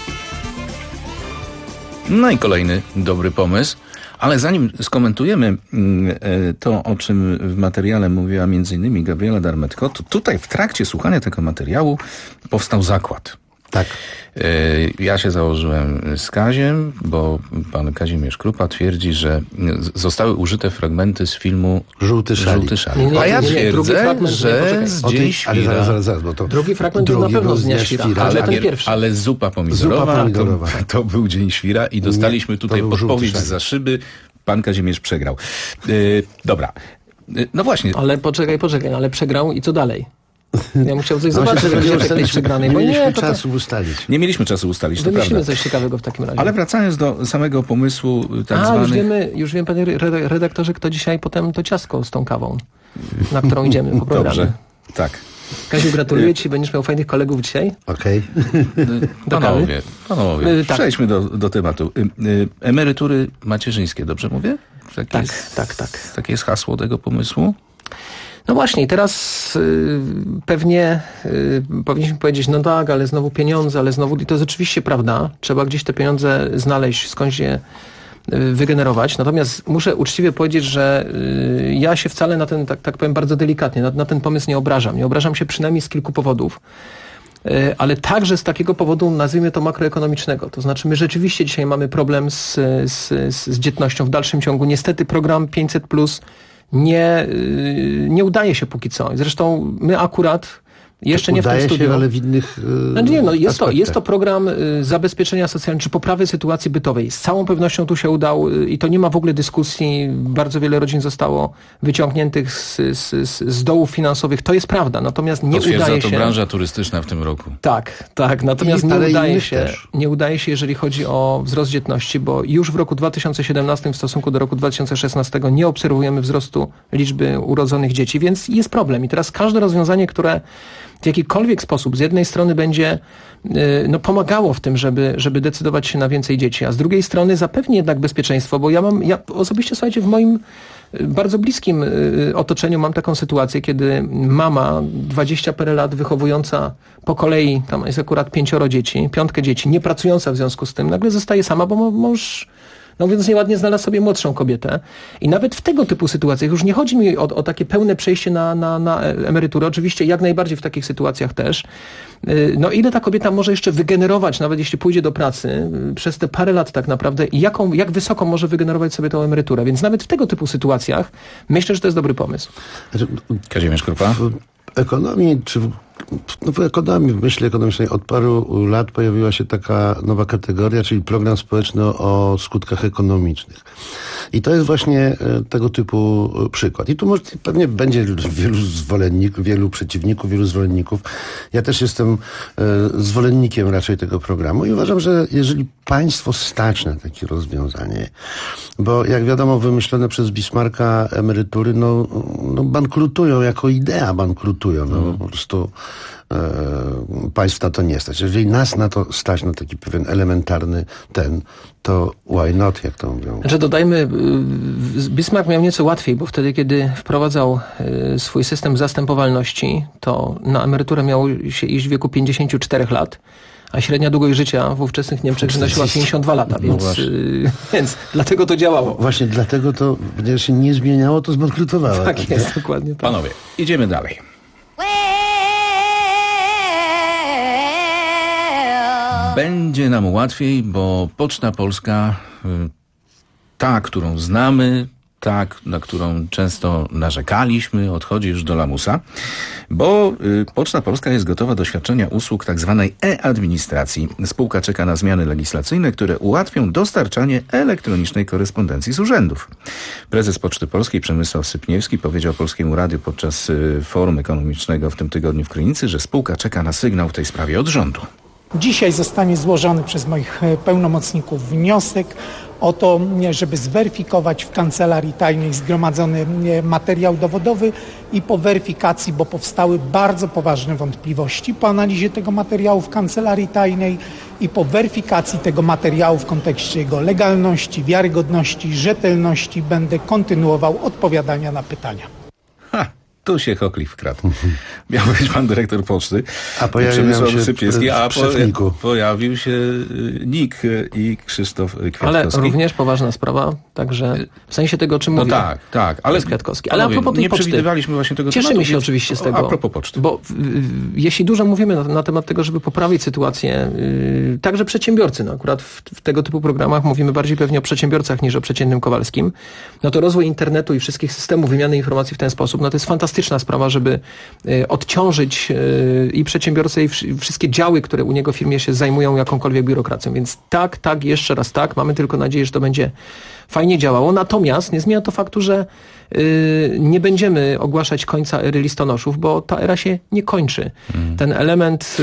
No i kolejny dobry pomysł. Ale zanim skomentujemy to, o czym w materiale mówiła m.in. Gabriela Darmetko, to tutaj w trakcie słuchania tego materiału powstał zakład. Tak. Ja się założyłem z Kaziem, bo pan Kazimierz Krupa twierdzi, że zostały użyte fragmenty z filmu Żółty Szalik. A ja twierdzę, że z Dzień Świra. Zaraz, bo to drugi fragment był na pewno z Dnia Świra, ale ten pierwszy. Ale zupa pomidorowa. To był Dzień Świra i dostaliśmy tutaj podpowiedź zza szyby. Pan Kazimierz przegrał. Dobra. No właśnie. Ale poczekaj, ale przegrał i co dalej? Ja musiał coś zobaczyć, że tej przegranej. Nie mieliśmy czasu ustalić. Nie mieliśmy czasu ustalić, to wymyślimy prawda. coś ciekawego w takim razie. Ale wracając do samego pomysłu tak zwanych... Już wiem, panie redaktorze, kto dzisiaj potem to ciastko z tą kawą, na którą idziemy po programie. Dobrze, tak. Kaziu, gratuluję ci, będziesz miał fajnych kolegów dzisiaj. Okej. Panowie, tak. Przejdźmy do tematu. Emerytury macierzyńskie, dobrze mówię? Tak. Takie jest hasło tego pomysłu? No właśnie, teraz pewnie powinniśmy powiedzieć, no tak, ale znowu pieniądze, i to jest oczywiście prawda. Trzeba gdzieś te pieniądze znaleźć, skądś je wygenerować. Natomiast muszę uczciwie powiedzieć, że ja się wcale na ten, tak powiem bardzo delikatnie, na ten pomysł nie obrażam. Nie obrażam się przynajmniej z kilku powodów. Ale także z takiego powodu, nazwijmy to makroekonomicznego. To znaczy my rzeczywiście dzisiaj mamy problem z dzietnością w dalszym ciągu. Niestety program 500+ nie udaje się póki co. Zresztą my akurat jeszcze nie w tym studiu. Się, ale w innych jest to program zabezpieczenia socjalnego, czy poprawy sytuacji bytowej. Z całą pewnością tu się udał i to nie ma w ogóle dyskusji. Bardzo wiele rodzin zostało wyciągniętych z dołów finansowych. To jest prawda. Natomiast nie udaje się... to branża turystyczna w tym roku. Tak. Natomiast nie udaje się, jeżeli chodzi o wzrost dzietności, bo już w roku 2017 w stosunku do roku 2016 nie obserwujemy wzrostu liczby urodzonych dzieci, więc jest problem. I teraz każde rozwiązanie, które w jakikolwiek sposób z jednej strony będzie pomagało w tym, żeby decydować się na więcej dzieci, a z drugiej strony zapewni jednak bezpieczeństwo, bo ja osobiście, słuchajcie, w moim bardzo bliskim otoczeniu mam taką sytuację, kiedy mama 20 parę lat wychowująca po kolei, tam jest akurat 5 dzieci, 5 dzieci, nie pracująca w związku z tym, nagle zostaje sama, bo mąż, no więc nieładnie znalazł sobie młodszą kobietę. I nawet w tego typu sytuacjach, już nie chodzi mi o takie pełne przejście na emeryturę, oczywiście jak najbardziej w takich sytuacjach też. No ile ta kobieta może jeszcze wygenerować, nawet jeśli pójdzie do pracy, przez te parę lat tak naprawdę i jak wysoko może wygenerować sobie tą emeryturę. Więc nawet w tego typu sytuacjach myślę, że to jest dobry pomysł. Kazimierz Krupa? W ekonomii, w myśli ekonomicznej od paru lat pojawiła się taka nowa kategoria, czyli program społeczny o skutkach ekonomicznych. I to jest właśnie tego typu przykład. I tu może pewnie będzie wielu przeciwników, wielu zwolenników. Ja też jestem zwolennikiem raczej tego programu i uważam, że jeżeli państwo stać na takie rozwiązanie, bo jak wiadomo wymyślone przez Bismarcka emerytury, no bankrutują, jako idea bankrutują. Po prostu państw na to nie stać. Jeżeli nas na to stać, na taki pewien elementarny to why not, jak to mówią. Znaczy dodajmy, Bismarck miał nieco łatwiej, bo wtedy, kiedy wprowadzał swój system zastępowalności, to na emeryturę miało się iść w wieku 54 lat, a średnia długość życia w ówczesnych Niemczech wynosiła 52 lata, więc dlatego to działało. Właśnie dlatego to, ponieważ się nie zmieniało, to zbankrutowało. Tak jest, dokładnie tak. Panowie, idziemy dalej. Będzie nam łatwiej, bo Poczta Polska, ta, którą znamy, ta, na którą często narzekaliśmy, odchodzi już do lamusa, bo Poczta Polska jest gotowa do świadczenia usług tak zwanej e-administracji. Spółka czeka na zmiany legislacyjne, które ułatwią dostarczanie elektronicznej korespondencji z urzędów. Prezes Poczty Polskiej Przemysław Sypniewski powiedział Polskiemu Radiu podczas forum ekonomicznego w tym tygodniu w Krynicy, że spółka czeka na sygnał w tej sprawie od rządu. Dzisiaj zostanie złożony przez moich pełnomocników wniosek o to, żeby zweryfikować w kancelarii tajnej zgromadzony materiał dowodowy i po weryfikacji, bo powstały bardzo poważne wątpliwości po analizie tego materiału w kancelarii tajnej i po weryfikacji tego materiału w kontekście jego legalności, wiarygodności, rzetelności będę kontynuował odpowiadania na pytania. Tu się Choklik wkradł. Miał być pan dyrektor poczty. A pojawił się Sypieski, a pojawił się Nik i Krzysztof Kwiatkowski. Ale również poważna sprawa, także w sensie tego, o czym mówię. Tak. Ale Kwiatkowski. Ale a propos tej nie poczty, przewidywaliśmy właśnie tego tematu. Cieszymy się oczywiście z tego. A propos poczty. Bo jeśli dużo mówimy na temat tego, żeby poprawić sytuację, także przedsiębiorcy, akurat w tego typu programach mówimy bardziej pewnie o przedsiębiorcach niż o przeciętnym Kowalskim, no to rozwój internetu i wszystkich systemów wymiany informacji w ten sposób, no to jest fantastyczna sprawa, żeby odciążyć i przedsiębiorcę, i wszystkie działy, które u niego w firmie się zajmują jakąkolwiek biurokracją. Więc tak, jeszcze raz tak. Mamy tylko nadzieję, że to będzie fajnie działało. Natomiast nie zmienia to faktu, że nie będziemy ogłaszać końca ery listonoszów, bo ta era się nie kończy. Ten element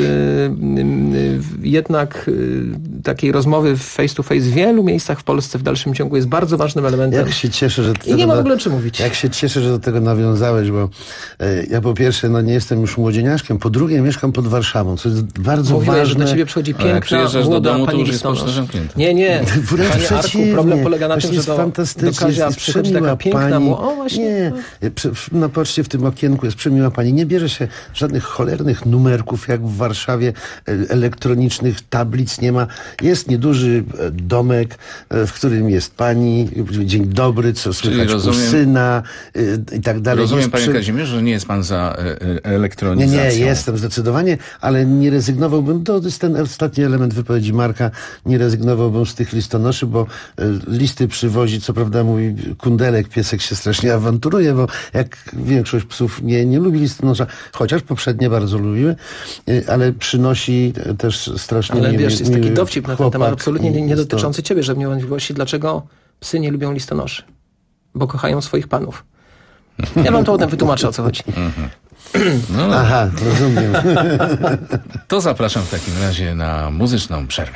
jednak takiej rozmowy face to face w wielu miejscach w Polsce w dalszym ciągu jest bardzo ważnym elementem. Jak się cieszę, że i nie ma w ogóle czym mówić. Jak się cieszę, że do tego nawiązałeś, bo ja po pierwsze nie jestem już młodzieniaszkiem, po drugie mieszkam pod Warszawą, co jest bardzo ważne. Że do ciebie przychodzi piękna, młoda pani listonosz. Nie. Panie Arku, problem polega na tym, że do Kazia przychodzi taka piękna Nie, na poczcie w tym okienku jest przemiła pani. Nie bierze się żadnych cholernych numerków, jak w Warszawie, elektronicznych tablic nie ma. Jest nieduży domek, w którym jest pani, dzień dobry, co słychać u syna i tak dalej. Rozumiem, panie Kazimierzu, że nie jest pan za elektronizacją. Nie, jestem zdecydowanie, ale nie rezygnowałbym, to jest ten ostatni element wypowiedzi Marka, nie rezygnowałbym z tych listonoszy, bo listy przywozi, co prawda mój kundelek, piesek się strasznie awanturuje, bo jak większość psów nie lubi listonosza, chociaż poprzednie bardzo lubiły, ale przynosi też strasznie ale wiesz, jest taki dowcip na ten temat, absolutnie nie dotyczący ciebie, że nie mam wątpliwości, dlaczego psy nie lubią listonoszy. Bo kochają swoich panów. Ja wam to potem wytłumaczę, o co chodzi. No. Aha, rozumiem. To zapraszam w takim razie na muzyczną przerwę.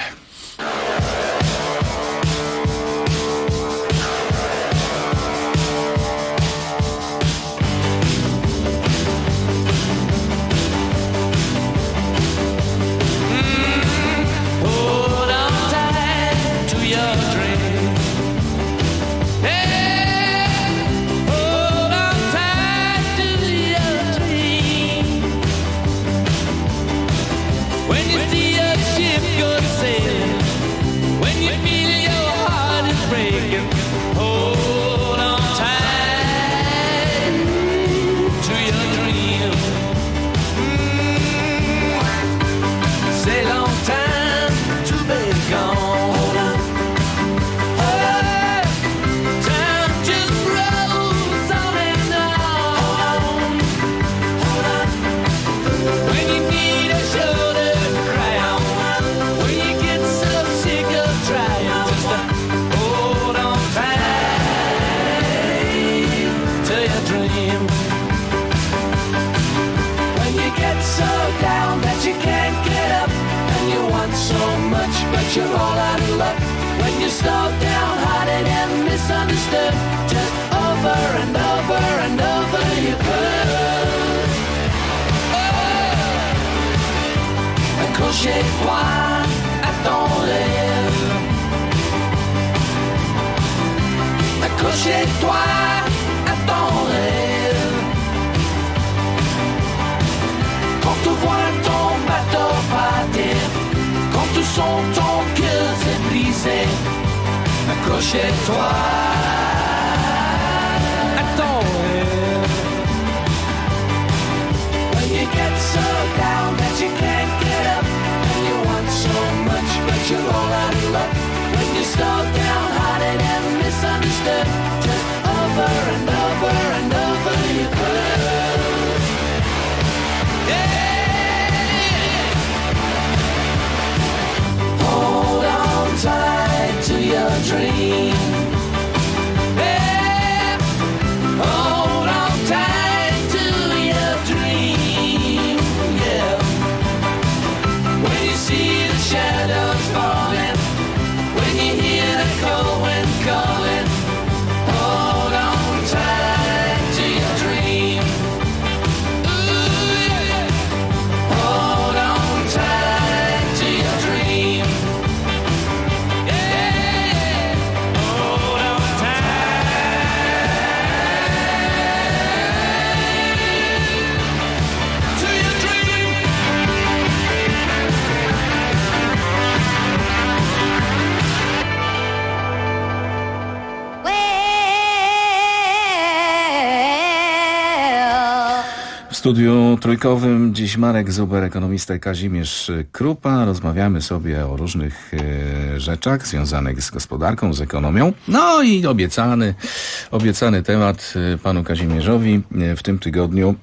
Accrochez-toi à ton rêve. Accrochez-toi à ton rêve. Quand tu vois ton bateau partir, quand tu sens ton cœur se briser, accrochez-toi à ton rêve. When you get so down that you can't get up, and you want so much but you're all out of luck, when you slow down hearted and misunderstood, just over and over and over you could. Yeah. Hold on tight to your dream. Yeah. Hold on tight to your dream. Yeah. When you see the shadows falling, when you hear the cold wind calling, hold on tight to your dream. Ooh, yeah. Hold on tight to your dream. Yeah. Hold on tight to your dream. W studiu trójkowym dziś Marek Zuber, ekonomista i Kazimierz Krupa. Rozmawiamy sobie o różnych rzeczach związanych z gospodarką, z ekonomią. No i obiecany temat panu Kazimierzowi w tym tygodniu.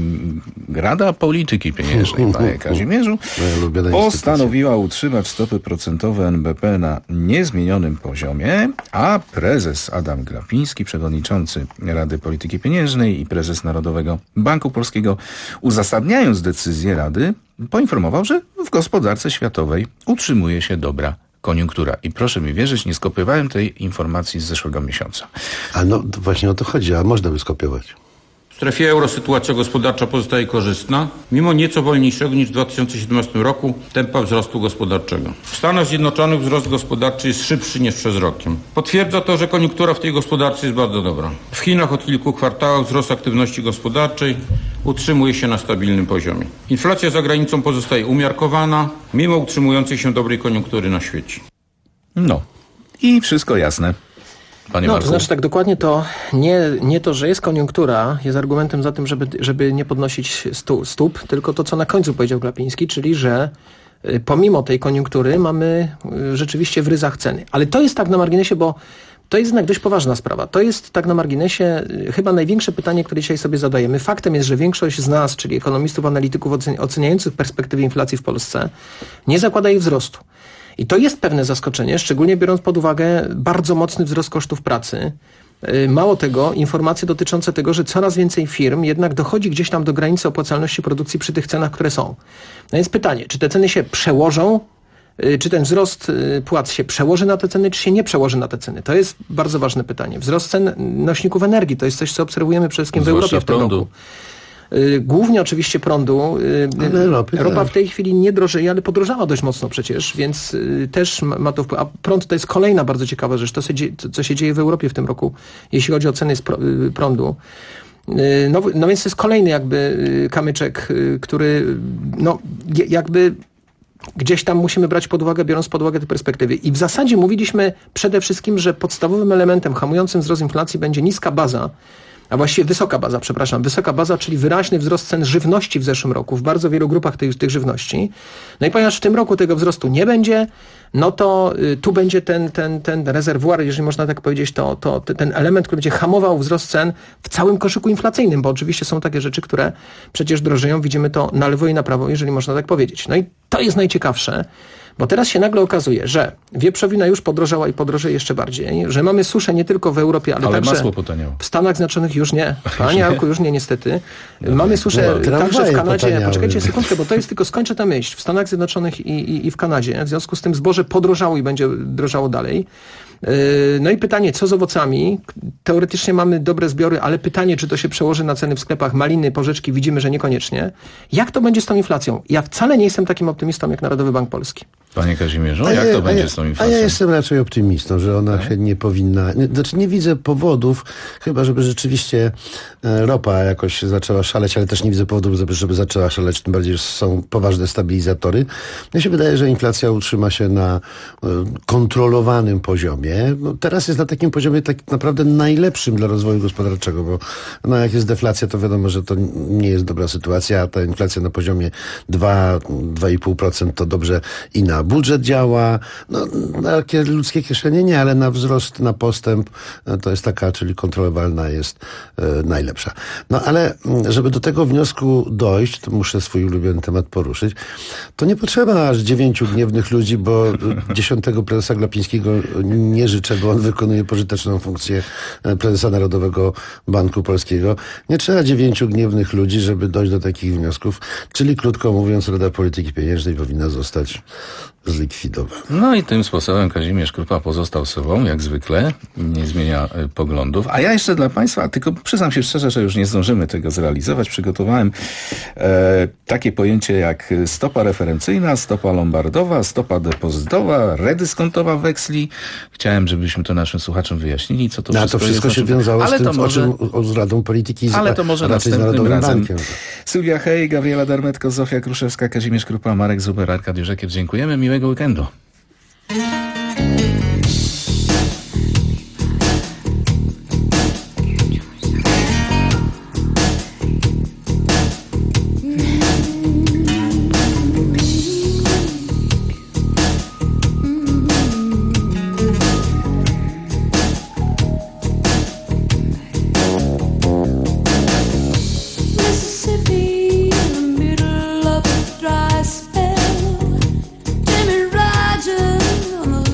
Rada Polityki Pieniężnej, panie Kazimierzu, postanowiła utrzymać stopy procentowe NBP na niezmienionym poziomie, a prezes Adam Glapiński, przewodniczący Rady Polityki Pieniężnej i prezes Narodowego Banku Polskiego, uzasadniając decyzję Rady, poinformował, że w gospodarce światowej utrzymuje się dobra koniunktura. I proszę mi wierzyć, nie skopiowałem tej informacji z zeszłego miesiąca. A no właśnie o to chodzi, a można by skopiować. W strefie euro sytuacja gospodarcza pozostaje korzystna, mimo nieco wolniejszego niż w 2017 roku tempa wzrostu gospodarczego. W Stanach Zjednoczonych wzrost gospodarczy jest szybszy niż przez rokiem. Potwierdza to, że koniunktura w tej gospodarce jest bardzo dobra. W Chinach od kilku kwartałów wzrost aktywności gospodarczej utrzymuje się na stabilnym poziomie. Inflacja za granicą pozostaje umiarkowana, mimo utrzymującej się dobrej koniunktury na świecie. No i wszystko jasne. Panie Marku. To znaczy tak dokładnie to nie to, że jest koniunktura, jest argumentem za tym, żeby nie podnosić stóp, tylko to, co na końcu powiedział Glapiński, czyli że pomimo tej koniunktury mamy rzeczywiście w ryzach ceny. Ale to jest tak na marginesie, bo to jest jednak dość poważna sprawa. To jest tak na marginesie chyba największe pytanie, które dzisiaj sobie zadajemy. Faktem jest, że większość z nas, czyli ekonomistów, analityków oceniających perspektywy inflacji w Polsce, nie zakłada jej wzrostu. I to jest pewne zaskoczenie, szczególnie biorąc pod uwagę bardzo mocny wzrost kosztów pracy. Mało tego, informacje dotyczące tego, że coraz więcej firm jednak dochodzi gdzieś tam do granicy opłacalności produkcji przy tych cenach, które są. No więc pytanie, czy te ceny się przełożą, czy ten wzrost płac się przełoży na te ceny, czy się nie przełoży na te ceny? To jest bardzo ważne pytanie. Wzrost cen nośników energii, to jest coś, co obserwujemy przede wszystkim w Europie w tym roku. Głównie oczywiście prądu. Ropa w tej chwili nie drożeje, ale podrożała dość mocno przecież, więc też ma to wpływ. A prąd to jest kolejna bardzo ciekawa rzecz, co się dzieje w Europie w tym roku, jeśli chodzi o ceny prądu. No więc to jest kolejny jakby kamyczek, który jakby gdzieś tam musimy brać pod uwagę, biorąc pod uwagę te perspektywy. I w zasadzie mówiliśmy przede wszystkim, że podstawowym elementem hamującym wzrost inflacji będzie niska baza, a właściwie wysoka baza, czyli wyraźny wzrost cen żywności w zeszłym roku w bardzo wielu grupach tych żywności. No i ponieważ w tym roku tego wzrostu nie będzie, no to tu będzie ten rezerwuar, jeżeli można tak powiedzieć, to ten element, który będzie hamował wzrost cen w całym koszyku inflacyjnym, bo oczywiście są takie rzeczy, które przecież drożeją, widzimy to na lewo i na prawo, jeżeli można tak powiedzieć. No i to jest najciekawsze, bo teraz się nagle okazuje, że wieprzowina już podrożała i podrożeje jeszcze bardziej, że mamy suszę nie tylko w Europie, ale także masło potaniało. W Stanach Zjednoczonych już nie. Panie Arku, już nie niestety. Mamy suszę także w Kanadzie. Poczekajcie sekundkę, bo to jest tylko, skończę tę myśl. W Stanach Zjednoczonych i w Kanadzie. W związku z tym zboże podrożało i będzie drożało dalej. No i pytanie, co z owocami? Teoretycznie mamy dobre zbiory, ale pytanie, czy to się przełoży na ceny w sklepach maliny, porzeczki, widzimy, że niekoniecznie. Jak to będzie z tą inflacją? Ja wcale nie jestem takim optymistą jak Narodowy Bank Polski. Panie Kazimierzu, jak to będzie z tą inflacją? A ja jestem raczej optymistą, że ona się nie powinna... Znaczy nie widzę powodów, chyba żeby rzeczywiście ropa jakoś zaczęła szaleć, ale też nie widzę powodów, żeby zaczęła szaleć, tym bardziej, że są poważne stabilizatory. Mnie się wydaje, że inflacja utrzyma się na kontrolowanym poziomie. No, teraz jest na takim poziomie tak naprawdę najlepszym dla rozwoju gospodarczego, bo no, jak jest deflacja, to wiadomo, że to nie jest dobra sytuacja, a ta inflacja na poziomie 2-2,5% to dobrze i na budżet działa, no na ludzkie kieszenie nie, ale na wzrost, na postęp to jest taka, czyli kontrolowalna jest najlepsza. No ale żeby do tego wniosku dojść, to muszę swój ulubiony temat poruszyć, to nie potrzeba aż 9 gniewnych ludzi, bo 10 prezesa Glapińskiego nie życzę, bo on wykonuje pożyteczną funkcję prezesa Narodowego Banku Polskiego. Nie trzeba 9 gniewnych ludzi, żeby dojść do takich wniosków, czyli krótko mówiąc, Rada Polityki Pieniężnej powinna zostać zlikwidowana. No i tym sposobem Kazimierz Krupa pozostał sobą, jak zwykle, nie zmienia poglądów. A ja jeszcze dla Państwa, tylko przyznam się szczerze, że już nie zdążymy tego zrealizować. Przygotowałem takie pojęcie jak stopa referencyjna, stopa lombardowa, stopa depozytowa, redyskontowa weksli. Chciałem, żebyśmy to naszym słuchaczom wyjaśnili, co to wszystko jest. To wszystko się wiązało z tym, z Radą Polityki, ale to może następnym razem. Bankiem. Sylwia Hej, Gabriela Darmetko, Zofia Kruszewska, Kazimierz Krupa, Marek Zuber, Arkadiusz Żekier. Dziękujemy, miłego weekendu. Jimmy Rogers on the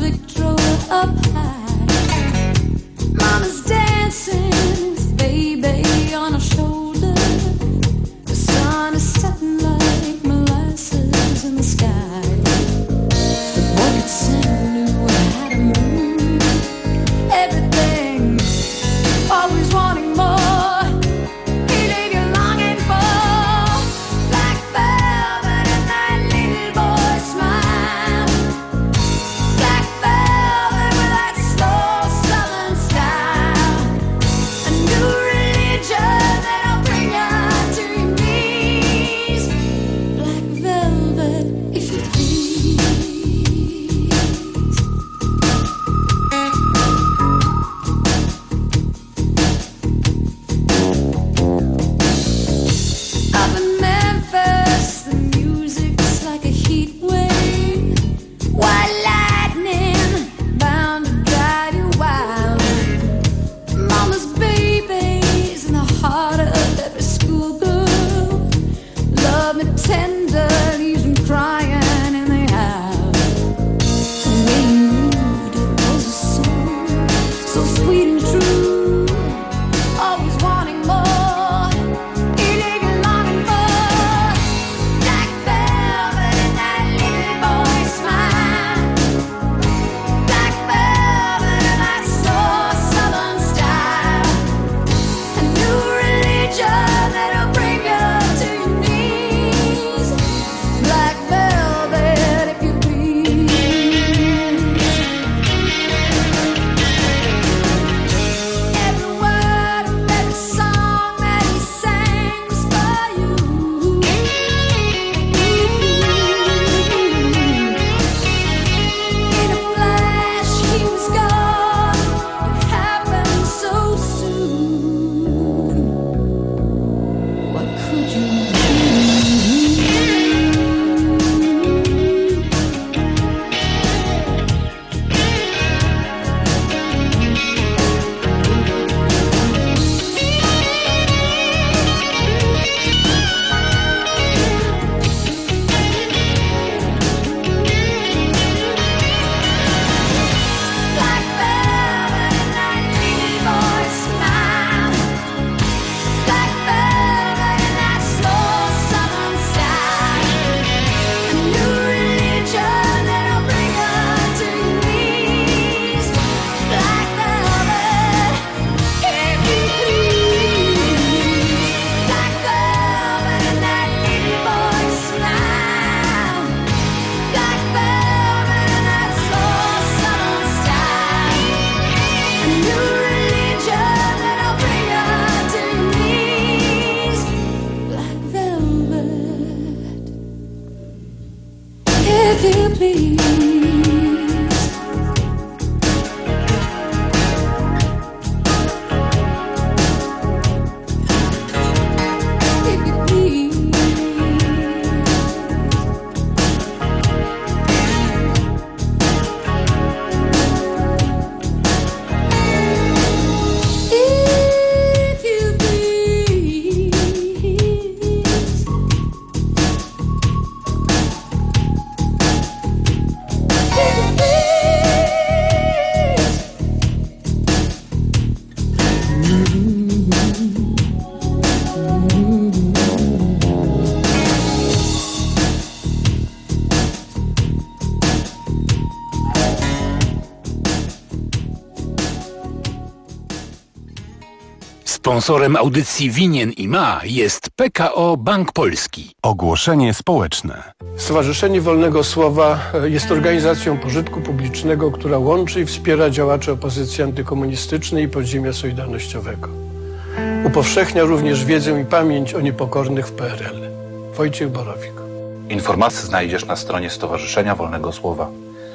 Sponsorem audycji Winien i Ma jest PKO Bank Polski. Ogłoszenie społeczne. Stowarzyszenie Wolnego Słowa jest organizacją pożytku publicznego, która łączy i wspiera działaczy opozycji antykomunistycznej i podziemia solidarnościowego. Upowszechnia również wiedzę i pamięć o niepokornych w PRL. Wojciech Borowik. Informacje znajdziesz na stronie Stowarzyszenia Wolnego Słowa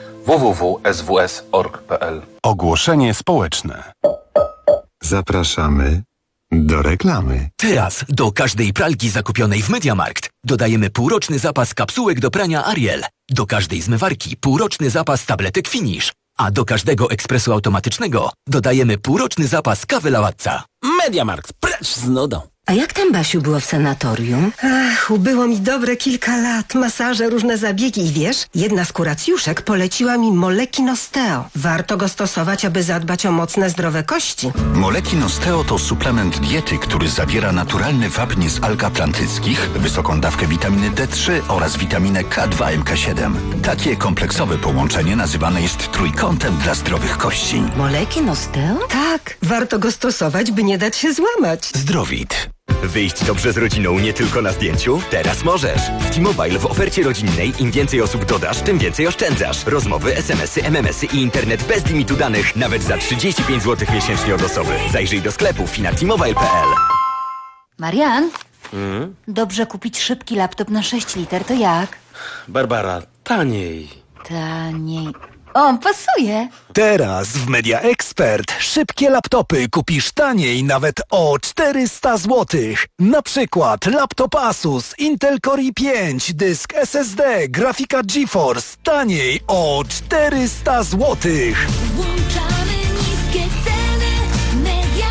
www.sws.org.pl. Ogłoszenie społeczne. Zapraszamy do reklamy. Teraz do każdej pralki zakupionej w MediaMarkt dodajemy półroczny zapas kapsułek do prania Ariel. Do każdej zmywarki półroczny zapas tabletek Finish. A do każdego ekspresu automatycznego dodajemy półroczny zapas kawy Lavazza. MediaMarkt, precz z nudą. A jak tam, Basiu, było w sanatorium? Ach, ubyło mi dobre kilka lat. Masaże, różne zabiegi i wiesz, jedna z kuracjuszek poleciła mi Molekin Osteo. Warto go stosować, aby zadbać o mocne, zdrowe kości. Molekin Osteo to suplement diety, który zawiera naturalny wapń z alg atlantyckich, wysoką dawkę witaminy D3 oraz witaminę K2 MK7. Takie kompleksowe połączenie nazywane jest trójkątem dla zdrowych kości. Molekin Osteo? Tak, warto go stosować, by nie dać się złamać. Zdrowit. Wyjść dobrze z rodziną nie tylko na zdjęciu? Teraz możesz. W T-Mobile w ofercie rodzinnej im więcej osób dodasz, tym więcej oszczędzasz. Rozmowy, SMS-y, MMS-y i internet bez limitu danych. Nawet za 35 zł miesięcznie od osoby. Zajrzyj do sklepów i na T-Mobile.pl. Marian, dobrze kupić szybki laptop na 6 liter, to jak? Barbara, taniej. Taniej. O, pasuje. Teraz w Media Expert szybkie laptopy kupisz taniej nawet o 400 zł. Na przykład laptop Asus, Intel Core i5, dysk SSD, grafika GeForce taniej o 400 zł. Włączamy niskie ceny. Media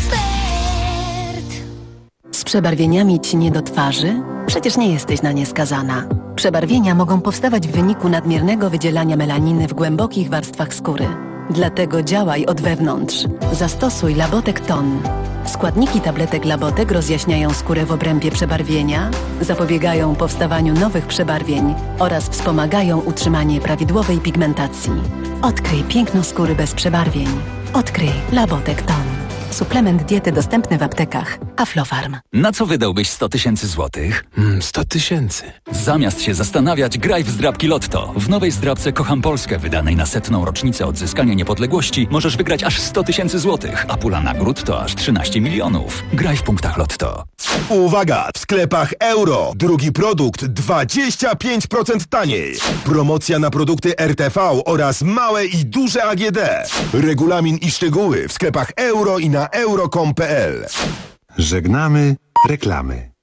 Expert. Z przebarwieniami ci nie do twarzy? Przecież nie jesteś na nie skazana. Przebarwienia mogą powstawać w wyniku nadmiernego wydzielania melaniny w głębokich warstwach skóry. Dlatego działaj od wewnątrz. Zastosuj Labotek Ton. Składniki tabletek Labotek rozjaśniają skórę w obrębie przebarwienia, zapobiegają powstawaniu nowych przebarwień oraz wspomagają utrzymanie prawidłowej pigmentacji. Odkryj piękno skóry bez przebarwień. Odkryj Labotek Ton. Suplement diety dostępny w aptekach. Aflofarm. Na co wydałbyś 100 000 złotych? 100 000. Zamiast się zastanawiać, graj w zdrabki Lotto. W nowej zdrabce Kocham Polskę, wydanej na 100. rocznicę odzyskania niepodległości, możesz wygrać aż 100 000 złotych, a pula nagród to aż 13 milionów. Graj w punktach Lotto. Uwaga! W sklepach Euro. Drugi produkt 25% taniej. Promocja na produkty RTV oraz małe i duże AGD. Regulamin i szczegóły w sklepach Euro i na euro.com.pl. Żegnamy reklamy.